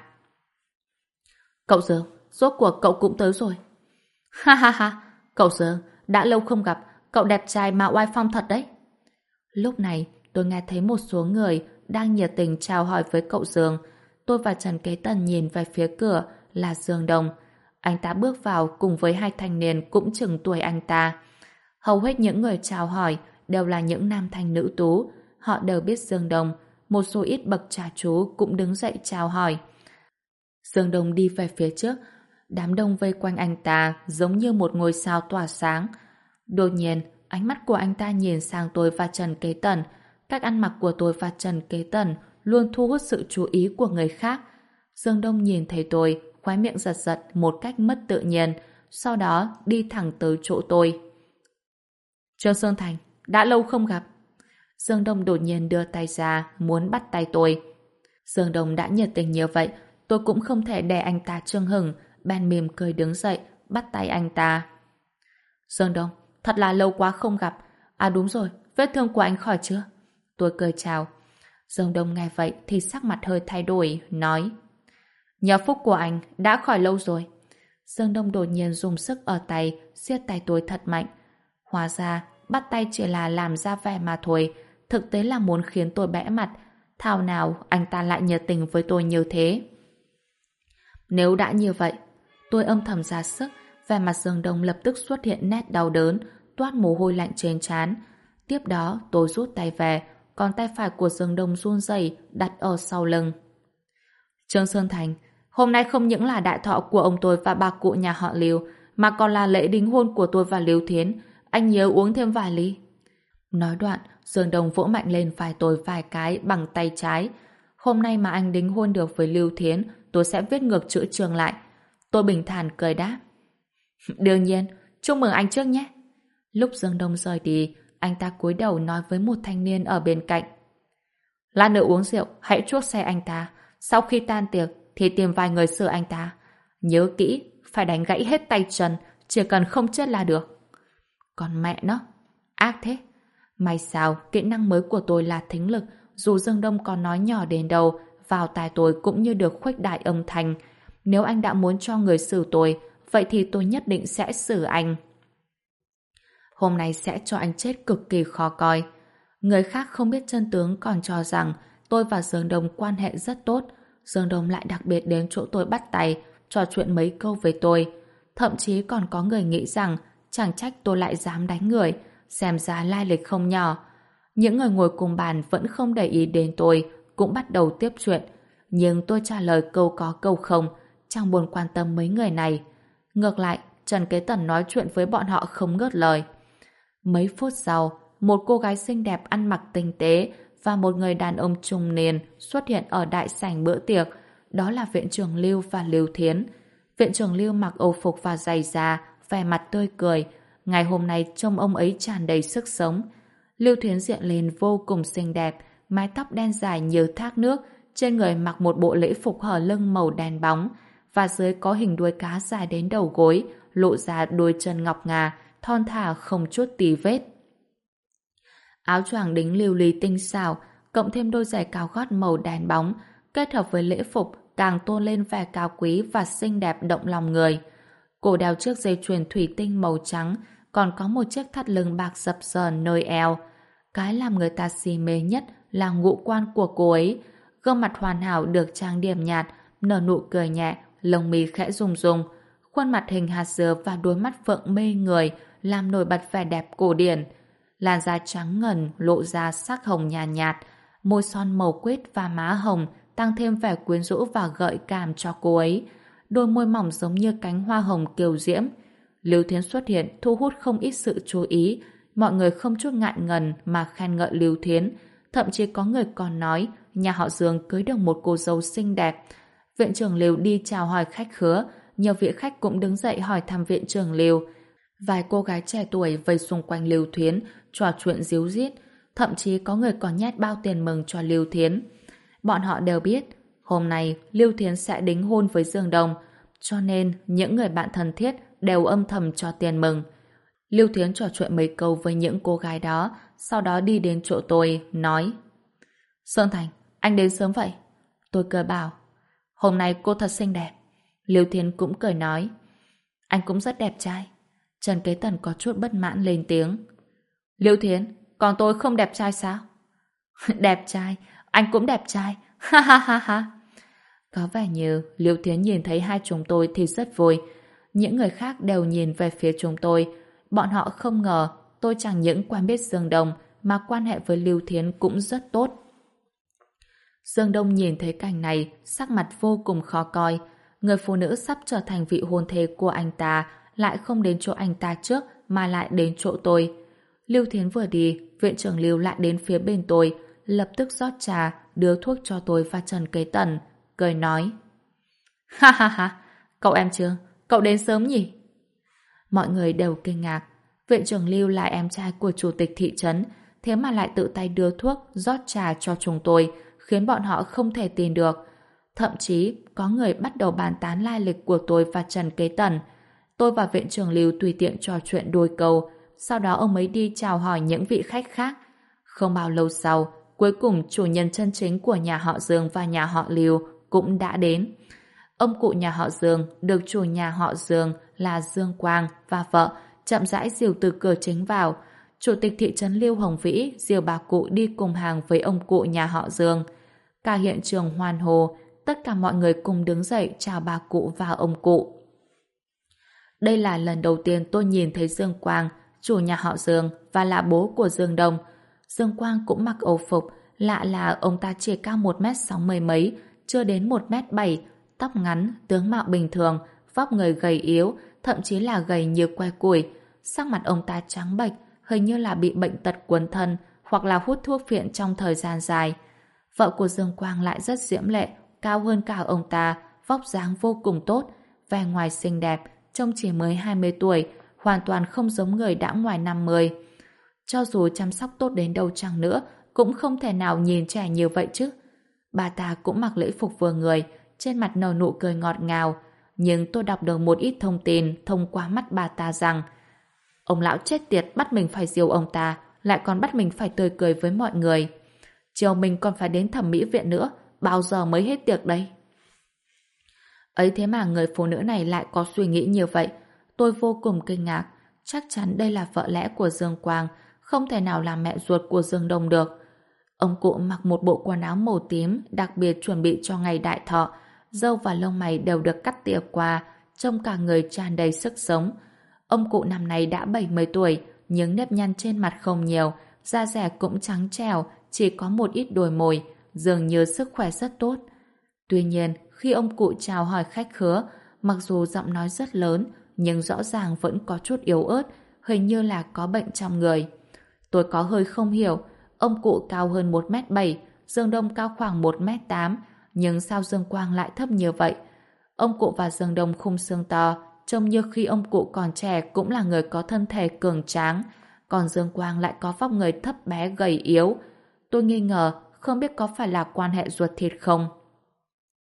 Cậu Dương, rốt cuộc cậu cũng tới rồi. Ha ha ha, cậu Dương, đã lâu không gặp, cậu đẹp trai mà oai phong thật đấy. Lúc này, tôi nghe thấy một số người đang nhiệt tình chào hỏi với cậu Dương. Tôi và Trần Kế Tần nhìn về phía cửa là Dương Đồng. Anh ta bước vào cùng với hai thanh niên cũng chừng tuổi anh ta. Hầu hết những người chào hỏi đều là những nam thanh nữ tú. Họ đều biết Dương Đồng. Một số ít bậc cha chú cũng đứng dậy chào hỏi. Dương Đồng đi về phía trước. Đám đông vây quanh anh ta giống như một ngôi sao tỏa sáng. Đột nhiên, ánh mắt của anh ta nhìn sang tôi và Trần Kế Tần. Cách ăn mặc của tôi và Trần Kế Tần luôn thu hút sự chú ý của người khác. Dương Đông nhìn thấy tôi, khóe miệng giật giật một cách mất tự nhiên, sau đó đi thẳng tới chỗ tôi. Trương Sơn Thành, đã lâu không gặp. Dương Đông đột nhiên đưa tay ra, muốn bắt tay tôi. Dương Đông đã nhiệt tình như vậy, tôi cũng không thể để anh ta chưng hửng, bèn mỉm cười đứng dậy, bắt tay anh ta. Dương Đông, thật là lâu quá không gặp. À đúng rồi, vết thương của anh khỏi chưa? Tôi cười chào. Dương Đông nghe vậy thì sắc mặt hơi thay đổi, nói: nhờ phúc của anh, đã khỏi lâu rồi. Dương Đông đột nhiên dùng sức ở tay, siết tay tôi thật mạnh. Hóa ra, bắt tay chỉ là làm ra vẻ mà thôi, thực tế là muốn khiến tôi bẽ mặt. Thảo nào anh ta lại nhiệt tình với tôi như thế. Nếu đã như vậy, tôi âm thầm ra sức, vẻ mặt Dương Đông lập tức xuất hiện nét đau đớn, toát mồ hôi lạnh trên trán. Tiếp đó, tôi rút tay về, còn tay phải của Dương Đông run rẩy đặt ở sau lưng. Trương Sơn Thành, hôm nay không những là đại thọ của ông tôi và bà cụ nhà họ Lưu, mà còn là lễ đính hôn của tôi và Lưu Thiến. Anh nhớ uống thêm vài ly. Nói đoạn, Dương Đông vỗ mạnh lên vai tôi vài cái bằng tay trái. Hôm nay mà anh đính hôn được với Lưu Thiến, tôi sẽ viết ngược chữ Trương lại. Tôi bình thản cười đáp. Đương nhiên, chúc mừng anh trước nhé. Lúc Dương Đông rời đi, anh ta cúi đầu nói với một thanh niên ở bên cạnh. Lát nữa uống rượu, hãy chuốc xe anh ta. Sau khi tan tiệc thì tìm vài người sửa anh ta. Nhớ kỹ, phải đánh gãy hết tay chân, chỉ cần không chết là được. Còn mẹ nó, ác thế. May sao, kỹ năng mới của tôi là thính lực, dù Dương Đông có nói nhỏ đến đâu, vào tai tôi cũng như được khuếch đại âm thanh. Nếu anh đã muốn cho người xử tôi, vậy thì tôi nhất định sẽ xử anh. Hôm nay sẽ cho anh chết cực kỳ khó coi. Người khác không biết chân tướng còn cho rằng tôi và Dương Đông quan hệ rất tốt. Dương Đông lại đặc biệt đến chỗ tôi bắt tay, trò chuyện mấy câu với tôi. Thậm chí còn có người nghĩ rằng chẳng trách tôi lại dám đánh người, xem ra lai lịch không nhỏ. Những người ngồi cùng bàn vẫn không để ý đến tôi, cũng bắt đầu tiếp chuyện. Nhưng tôi trả lời câu có câu không, chẳng buồn quan tâm mấy người này. Ngược lại, Trần Kế Tần nói chuyện với bọn họ không ngớt lời. Mấy phút sau, một cô gái xinh đẹp ăn mặc tinh tế và một người đàn ông trung niên xuất hiện ở đại sảnh bữa tiệc. Đó là viện trưởng Lưu và Lưu Thiến. Viện trưởng Lưu mặc âu phục và giày da, vẻ mặt tươi cười. Ngày hôm nay trông ông ấy tràn đầy sức sống. Lưu Thiến diện lên vô cùng xinh đẹp, mái tóc đen dài như thác nước, trên người mặc một bộ lễ phục hở lưng màu đen bóng. và dưới có hình đuôi cá dài đến đầu gối, lộ ra đôi chân ngọc ngà, thon thả không chút tì vết. Áo choàng đính lưu ly tinh xảo, cộng thêm đôi giày cao gót màu đen bóng, kết hợp với lễ phục càng tôn lên vẻ cao quý và xinh đẹp động lòng người. Cổ đeo chiếc dây chuyền thủy tinh màu trắng, còn có một chiếc thắt lưng bạc dập dờn nơi eo. Cái làm người ta si mê nhất là ngũ quan của cô ấy. Gương mặt hoàn hảo được trang điểm nhạt, nở nụ cười nhẹ, lông mi khẽ rung rung. Khuôn mặt hình hạt dứa và đôi mắt phượng mê người làm nổi bật vẻ đẹp cổ điển. Làn da trắng ngần lộ ra sắc hồng nhàn nhạt, môi son màu quýt và má hồng tăng thêm vẻ quyến rũ và gợi cảm cho cô ấy. Đôi môi mỏng giống như cánh hoa hồng kiều diễm. Lưu Thiến xuất hiện thu hút không ít sự chú ý. Mọi người không chút ngại ngần mà khen ngợi Lưu Thiến. Thậm chí có người còn nói nhà họ Dương cưới được một cô dâu xinh đẹp. Viện trưởng Lưu đi chào hỏi khách khứa, nhiều vị khách cũng đứng dậy hỏi thăm viện trưởng Lưu. Vài cô gái trẻ tuổi vây xung quanh Lưu Thiến trò chuyện díu dít, thậm chí có người còn nhét bao tiền mừng cho Lưu Thiến. Bọn họ đều biết hôm nay Lưu Thiến sẽ đính hôn với Dương Đông, cho nên những người bạn thân thiết đều âm thầm cho tiền mừng. Lưu Thiến trò chuyện mấy câu với những cô gái đó, sau đó đi đến chỗ tôi, nói: Sơn Thành, anh đến sớm vậy? Tôi cười bảo: Hôm nay cô thật xinh đẹp. Lưu Thiến cũng cười nói: Anh cũng rất đẹp trai. Trần Kế Tần có chút bất mãn lên tiếng: Lưu Thiến, còn tôi không đẹp trai sao? Đẹp trai, anh cũng đẹp trai. Ha ha ha ha. Có vẻ như Lưu Thiến nhìn thấy hai chúng tôi thì rất vui. Những người khác đều nhìn về phía chúng tôi. Bọn họ không ngờ tôi chẳng những quen biết Dương Đông mà quan hệ với Lưu Thiến cũng rất tốt. Dương Đông nhìn thấy cảnh này, sắc mặt vô cùng khó coi. Người phụ nữ sắp trở thành vị hôn thê của anh ta lại không đến chỗ anh ta trước mà lại đến chỗ tôi. Lưu Thiến vừa đi, viện trưởng Lưu lại đến phía bên tôi, lập tức rót trà, đưa thuốc cho tôi và Trần Kế Tần, cười nói: Ha ha ha, cậu em Trương, cậu đến sớm nhỉ? Mọi người đều kinh ngạc. Viện trưởng Lưu là em trai của chủ tịch thị trấn, thế mà lại tự tay đưa thuốc, rót trà cho chúng tôi, khiến bọn họ không thể tin được. Thậm chí, có người bắt đầu bàn tán lai lịch của tôi và Trần Kế Tần. Tôi và viện trưởng Lưu tùy tiện trò chuyện đôi câu, sau đó ông ấy đi chào hỏi những vị khách khác. Không bao lâu sau, cuối cùng chủ nhân chân chính của nhà họ Dương và nhà họ Lưu cũng đã đến. Ông cụ nhà họ Dương được chủ nhà họ Dương là Dương Quang và vợ chậm rãi dìu từ cửa chính vào. Chủ tịch thị trấn Lưu Hồng Vĩ dìu bà cụ đi cùng hàng với ông cụ nhà họ Dương. Cả hiện trường hoan hô, tất cả mọi người cùng đứng dậy chào bà cụ và ông cụ. Đây là lần đầu tiên tôi nhìn thấy Dương Quang, chủ nhà họ Dương và là bố của Dương Đông. Dương Quang cũng mặc âu phục, lạ là ông ta chỉ cao 1m60 mấy, chưa đến 1m7, tóc ngắn, tướng mạo bình thường, vóc người gầy yếu, thậm chí là gầy như que củi. Sắc mặt ông ta trắng bệch, hình như là bị bệnh tật quấn thân hoặc là hút thuốc phiện trong thời gian dài. Vợ của Dương Quang lại rất diễm lệ, cao hơn cả ông ta, vóc dáng vô cùng tốt, vẻ ngoài xinh đẹp, trông chỉ mới 20 tuổi, hoàn toàn không giống người đã ngoài 50. Cho dù chăm sóc tốt đến đâu chăng nữa, cũng không thể nào nhìn trẻ như vậy chứ. Bà ta cũng mặc lễ phục vừa người, trên mặt nở nụ cười ngọt ngào. Nhưng tôi đọc được một ít thông tin thông qua mắt bà ta rằng ông lão chết tiệt bắt mình phải diều ông ta, lại còn bắt mình phải tươi cười với mọi người. Chiều mình còn phải đến thẩm mỹ viện nữa, bao giờ mới hết tiệc đây? Ấy thế mà người phụ nữ này lại có suy nghĩ như vậy. Tôi vô cùng kinh ngạc. Chắc chắn đây là vợ lẽ của Dương Quang, không thể nào là mẹ ruột của Dương Đông được. Ông cụ mặc một bộ quần áo màu tím đặc biệt chuẩn bị cho ngày đại thọ. Râu và lông mày đều được cắt tỉa qua, trông cả người tràn đầy sức sống. Ông cụ năm nay đã 70 tuổi, nhưng nếp nhăn trên mặt không nhiều, da dẻ cũng trắng trẻo, chỉ có một ít đồi mồi, dường như sức khỏe rất tốt. Tuy nhiên, khi ông cụ chào hỏi khách khứa, mặc dù giọng nói rất lớn, nhưng rõ ràng vẫn có chút yếu ớt, hình như là có bệnh trong người. Tôi có hơi không hiểu, ông cụ cao hơn 1m7, Dương Đông cao khoảng 1m8, nhưng sao Dương Quang lại thấp như vậy? Ông cụ và Dương Đông khum xương to, trông như khi ông cụ còn trẻ cũng là người có thân thể cường tráng, còn Dương Quang lại có vóc người thấp bé gầy yếu. Tôi nghi ngờ, không biết có phải là quan hệ ruột thịt không?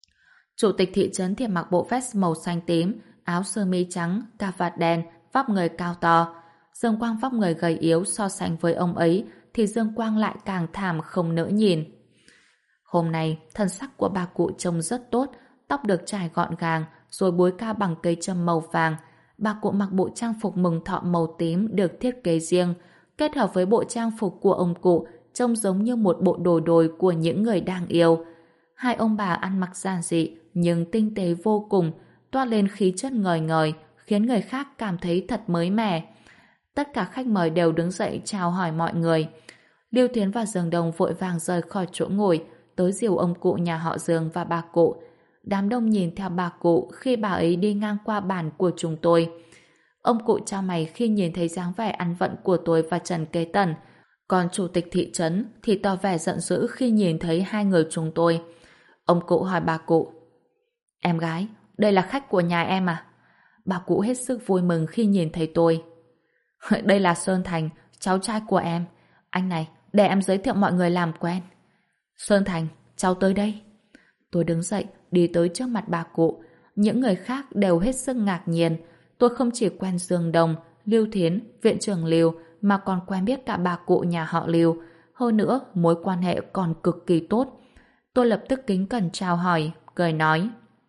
Chủ tịch thị trấn thì mặc bộ vest màu xanh tím, áo sơ mi trắng, cà vạt đen, vóc người cao to. Dương Quang vóc người gầy yếu so sánh với ông ấy thì Dương Quang lại càng thảm không nỡ nhìn. Hôm nay, thân sắc của bà cụ trông rất tốt, tóc được trải gọn gàng, rồi búi cao bằng cây châm màu vàng. Bà cụ mặc bộ trang phục mừng thọ màu tím được thiết kế riêng, kết hợp với bộ trang phục của ông cụ, trông giống như một bộ đồ đồi của những người đang yêu. Hai ông bà ăn mặc giản dị, nhưng tinh tế vô cùng, toát lên khí chất ngời ngời, khiến người khác cảm thấy thật mới mẻ. Tất cả khách mời đều đứng dậy chào hỏi mọi người. Lưu Thiến và Dương Đông vội vàng rời khỏi chỗ ngồi, tới dìu ông cụ nhà họ Dương và bà cụ. Đám đông nhìn theo bà cụ khi bà ấy đi ngang qua bàn của chúng tôi. Ông cụ chau mày khi nhìn thấy dáng vẻ ăn vận của tôi và Trần Kế Tần, còn chủ tịch thị trấn thì tỏ vẻ giận dữ khi nhìn thấy hai người chúng tôi. Ông cụ hỏi bà cụ: Em gái, đây là khách của nhà em à? Bà cụ hết sức vui mừng khi nhìn thấy tôi. Đây là Sơn Thành, cháu trai của em. Anh này, để em giới thiệu mọi người làm quen. Sơn Thành, cháu tới đây. Tôi đứng dậy, đi tới trước mặt bà cụ. Những người khác đều hết sức ngạc nhiên. Tôi không chỉ quen Dương Đồng, Lưu Thiến, viện trưởng Lưu, mà còn quen biết cả bà cụ nhà họ Lưu. Hơn nữa, mối quan hệ còn cực kỳ tốt. Tôi lập tức kính cẩn chào hỏi, cười nói: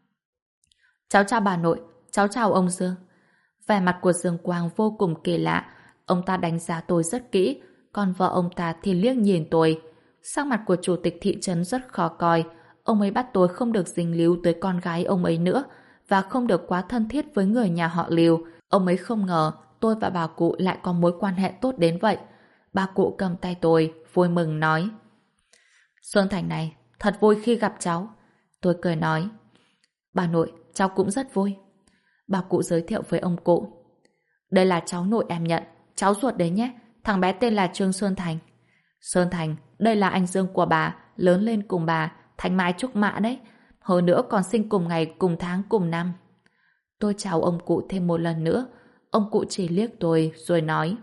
Cháu chào bà nội, cháu chào ông Dương. Vẻ mặt của Dương Quang vô cùng kỳ lạ. Ông ta đánh giá tôi rất kỹ, còn vợ ông ta thì liếc nhìn tôi. Sắc mặt của chủ tịch thị trấn rất khó coi. Ông ấy bắt tôi không được dính líu tới con gái ông ấy nữa và không được quá thân thiết với người nhà họ Lưu. Ông ấy không ngờ tôi và bà cụ lại có mối quan hệ tốt đến vậy. Bà cụ cầm tay tôi, vui mừng nói: Sơn Thành này, thật vui khi gặp cháu. Tôi cười nói: Bà nội, cháu cũng rất vui. Bà cụ giới thiệu với ông cụ: Đây là cháu nội em nhận, cháu ruột đấy nhé. Thằng bé tên là Trương Sơn Thành. Sơn Thành, đây là anh Dương của bà, lớn lên cùng bà, thanh mai trúc mã đấy. Hơn nữa còn sinh cùng ngày, cùng tháng, cùng năm. Tôi chào ông cụ thêm một lần nữa. Ông cụ chỉ liếc tôi rồi nói: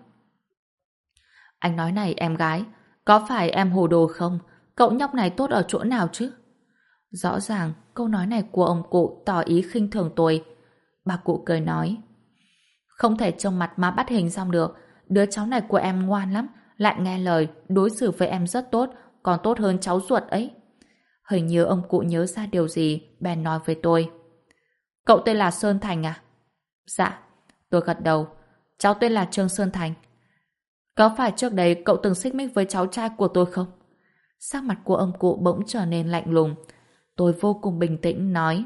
Anh nói này em gái, có phải em hồ đồ không? Cậu nhóc này tốt ở chỗ nào chứ? Rõ ràng câu nói này của ông cụ tỏ ý khinh thường tôi. Bà cụ cười nói: Không thể trông mặt mà bắt hình xong được. Đứa cháu này của em ngoan lắm, lại nghe lời, đối xử với em rất tốt, còn tốt hơn cháu ruột ấy. Hình như ông cụ nhớ ra điều gì, bèn nói với tôi: Cậu tên là Sơn Thành à? Dạ. Tôi gật đầu. Cháu tên là Trương Sơn Thành. Có phải trước đây cậu từng xích mích với cháu trai của tôi không? Sắc mặt của ông cụ bỗng trở nên lạnh lùng. Tôi vô cùng bình tĩnh nói: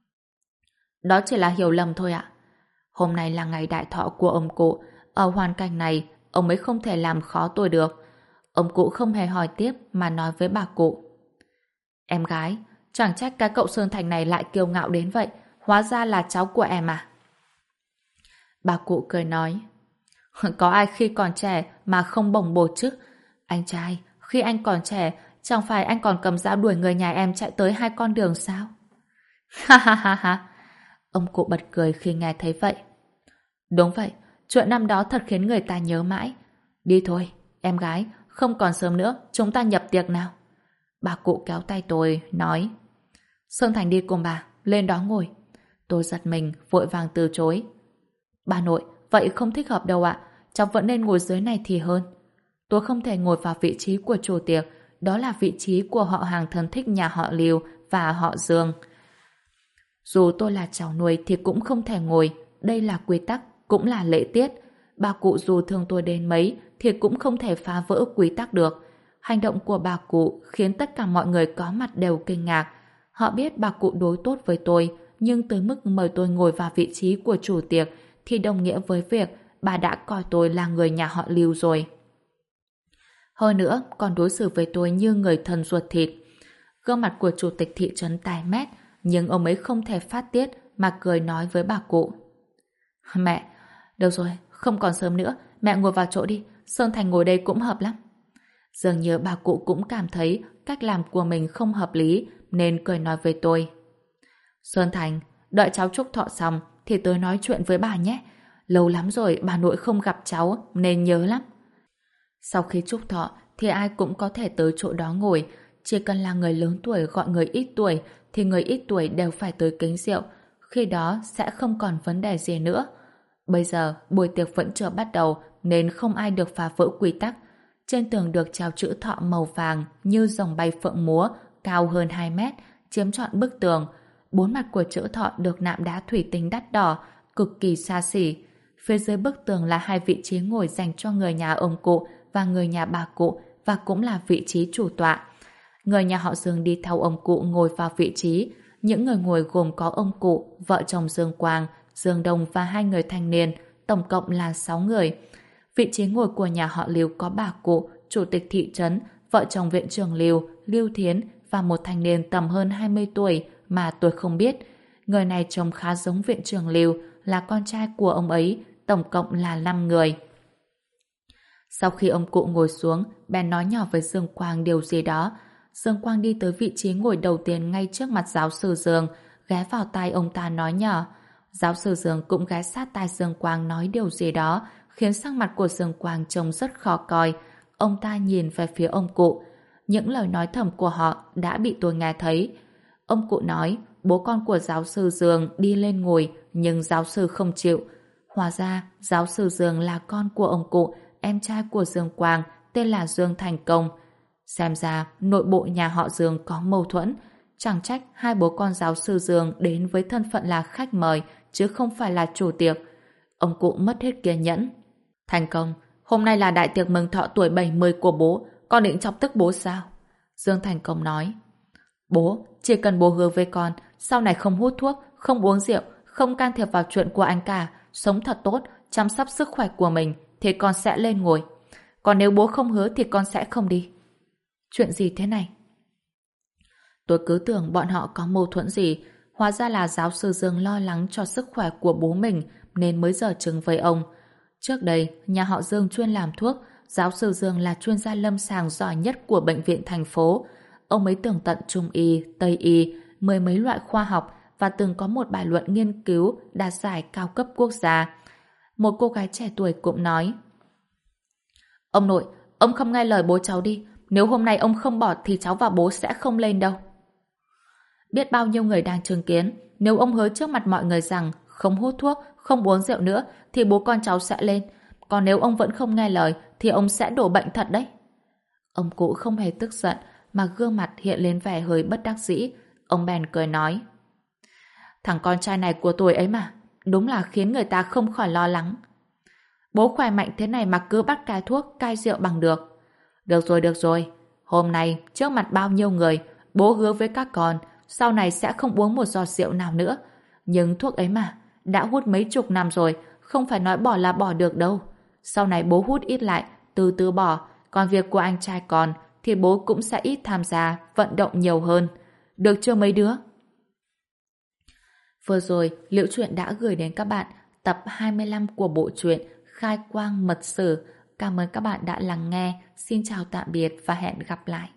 Đó chỉ là hiểu lầm thôi ạ. Hôm nay là ngày đại thọ của ông cụ. Ở hoàn cảnh này, ông ấy không thể làm khó tôi được. Ông cụ không hề hỏi tiếp mà nói với bà cụ: Em gái, chẳng trách cái cậu Sơn Thành này lại kiêu ngạo đến vậy. Hóa ra là cháu của em à? Bà cụ cười nói: Có ai khi còn trẻ mà không bồng bột chứ? Anh trai, khi anh còn trẻ, chẳng phải anh còn cầm dao đuổi người nhà em chạy tới 2 con đường sao? Ha ha ha ha. Ông cụ bật cười khi nghe thấy vậy. Đúng vậy, chuyện năm đó thật khiến người ta nhớ mãi. Đi thôi, em gái, không còn sớm nữa, chúng ta nhập tiệc nào. Bà cụ kéo tay tôi, nói: Sơn Thành đi cùng bà, lên đó ngồi. Tôi giật mình, vội vàng từ chối. Bà nội, vậy không thích hợp đâu ạ, cháu vẫn nên ngồi dưới này thì hơn. Tôi không thể ngồi vào vị trí của chủ tiệc, đó là vị trí của họ hàng thân thích nhà họ Lưu và họ Dương. Dù tôi là cháu nuôi thì cũng không thể ngồi, đây là quy tắc, cũng là lễ tiết. Bà cụ dù thương tôi đến mấy thì cũng không thể phá vỡ quy tắc được. Hành động của bà cụ khiến tất cả mọi người có mặt đều kinh ngạc. Họ biết bà cụ đối tốt với tôi, nhưng tới mức mời tôi ngồi vào vị trí của chủ tiệc thì đồng nghĩa với việc bà đã coi tôi là người nhà họ Lưu rồi. Hơn nữa, còn đối xử với tôi như người thân ruột thịt. Gương mặt của chủ tịch thị trấn tái mét, nhưng ông ấy không thể phát tiết mà cười nói với bà cụ: Mẹ, được rồi, không còn sớm nữa, mẹ ngồi vào chỗ đi, Sơn Thành ngồi đây cũng hợp lắm. Dường như bà cụ cũng cảm thấy cách làm của mình không hợp lý nên cười nói với tôi: Sơn Thành, đợi cháu chúc thọ xong thì tới nói chuyện với bà nhé. Lâu lắm rồi bà nội không gặp cháu nên nhớ lắm. Sau khi chúc thọ thì ai cũng có thể tới chỗ đó ngồi, chỉ cần là người lớn tuổi gọi người ít tuổi thì người ít tuổi đều phải tới kính rượu, khi đó sẽ không còn vấn đề gì nữa. Bây giờ, buổi tiệc vẫn chưa bắt đầu nên không ai được phá vỡ quy tắc. Trên tường được treo chữ thọ màu vàng như rồng bay phượng múa, cao hơn 2 mét, chiếm trọn bức tường. 4 mặt của chữ thọ được nạm đá thủy tinh đắt đỏ, cực kỳ xa xỉ. Phía dưới bức tường là 2 vị trí ngồi dành cho người nhà ông cụ và người nhà bà cụ, và cũng là vị trí chủ tọa. Người nhà họ Dương đi theo ông cụ ngồi vào vị trí. Những người ngồi gồm có ông cụ, vợ chồng Dương Quang, Dương Đông và 2 người thanh niên, tổng cộng là 6 người. Vị trí ngồi của nhà họ Lưu có bà cụ, chủ tịch thị trấn, vợ chồng viện trưởng Lưu, Lưu Thiến và một thanh niên tầm hơn 20 tuổi mà tôi không biết. Người này trông khá giống viện trưởng Lưu, là con trai của ông ấy, tổng cộng là 5 người. Sau khi ông cụ ngồi xuống, bèn nói nhỏ với Dương Quang điều gì đó. Dương Quang đi tới vị trí ngồi đầu tiên ngay trước mặt giáo sư Dương, ghé vào tai ông ta nói nhỏ. Giáo sư Dương cũng ghé sát tai Dương Quang nói điều gì đó, khiến sắc mặt của Dương Quang trông rất khó coi. Ông ta nhìn về phía ông cụ. Những lời nói thầm của họ đã bị tôi nghe thấy. Ông cụ nói, bố con của giáo sư Dương đi lên ngồi, nhưng giáo sư không chịu. Hóa ra, giáo sư Dương là con của ông cụ, em trai của Dương Quang, tên là Dương Thành Công. Xem ra, nội bộ nhà họ Dương có mâu thuẫn. Chẳng trách hai bố con giáo sư Dương đến với thân phận là khách mời, chứ không phải là chủ tiệc. Ông cụ mất hết kiên nhẫn. Thành Công, hôm nay là đại tiệc mừng thọ tuổi 70 của bố, con định chọc tức bố sao? Dương Thành Công nói. Bố, chỉ cần bố hứa với con, sau này không hút thuốc, không uống rượu, không can thiệp vào chuyện của anh cả, sống thật tốt, chăm sóc sức khỏe của mình, thì con sẽ lên ngồi. Còn nếu bố không hứa thì con sẽ không đi. Chuyện gì thế này? Tôi cứ tưởng bọn họ có mâu thuẫn gì, hóa ra là giáo sư Dương lo lắng cho sức khỏe của bố mình nên mới giở trứng với ông. Trước đây, nhà họ Dương chuyên làm thuốc, giáo sư Dương là chuyên gia lâm sàng giỏi nhất của bệnh viện thành phố. Ông ấy tường tận Trung y, Tây y, mười mấy loại khoa học và từng có một bài luận nghiên cứu đạt giải cao cấp quốc gia. Một cô gái trẻ tuổi cũng nói: Ông nội, ông không nghe lời bố cháu đi. Nếu hôm nay ông không bỏ thì cháu và bố sẽ không lên đâu. Biết bao nhiêu người đang chứng kiến, nếu ông hứa trước mặt mọi người rằng không hút thuốc, không uống rượu nữa thì bố con cháu sẽ lên. Còn nếu ông vẫn không nghe lời thì ông sẽ đổ bệnh thật đấy. Ông cụ không hề tức giận mà gương mặt hiện lên vẻ hơi bất đắc dĩ. Ông bèn cười nói: Thằng con trai này của tôi ấy mà, đúng là khiến người ta không khỏi lo lắng. Bố khỏe mạnh thế này mà cứ bắt cai thuốc, cai rượu bằng được. Được rồi. Hôm nay, trước mặt bao nhiêu người, bố hứa với các con, sau này sẽ không uống một giọt rượu nào nữa. Nhưng thuốc ấy mà, đã hút mấy chục năm rồi, không phải nói bỏ là bỏ được đâu. Sau này bố hút ít lại, từ từ bỏ, còn việc của anh trai con, thì bố cũng sẽ ít tham gia, vận động nhiều hơn. Được chưa mấy đứa? Vừa rồi, Liễu Chuyện đã gửi đến các bạn tập 25 của bộ truyện Khai Quang Mật Sử. Cảm ơn các bạn đã lắng nghe. Xin chào tạm biệt và hẹn gặp lại.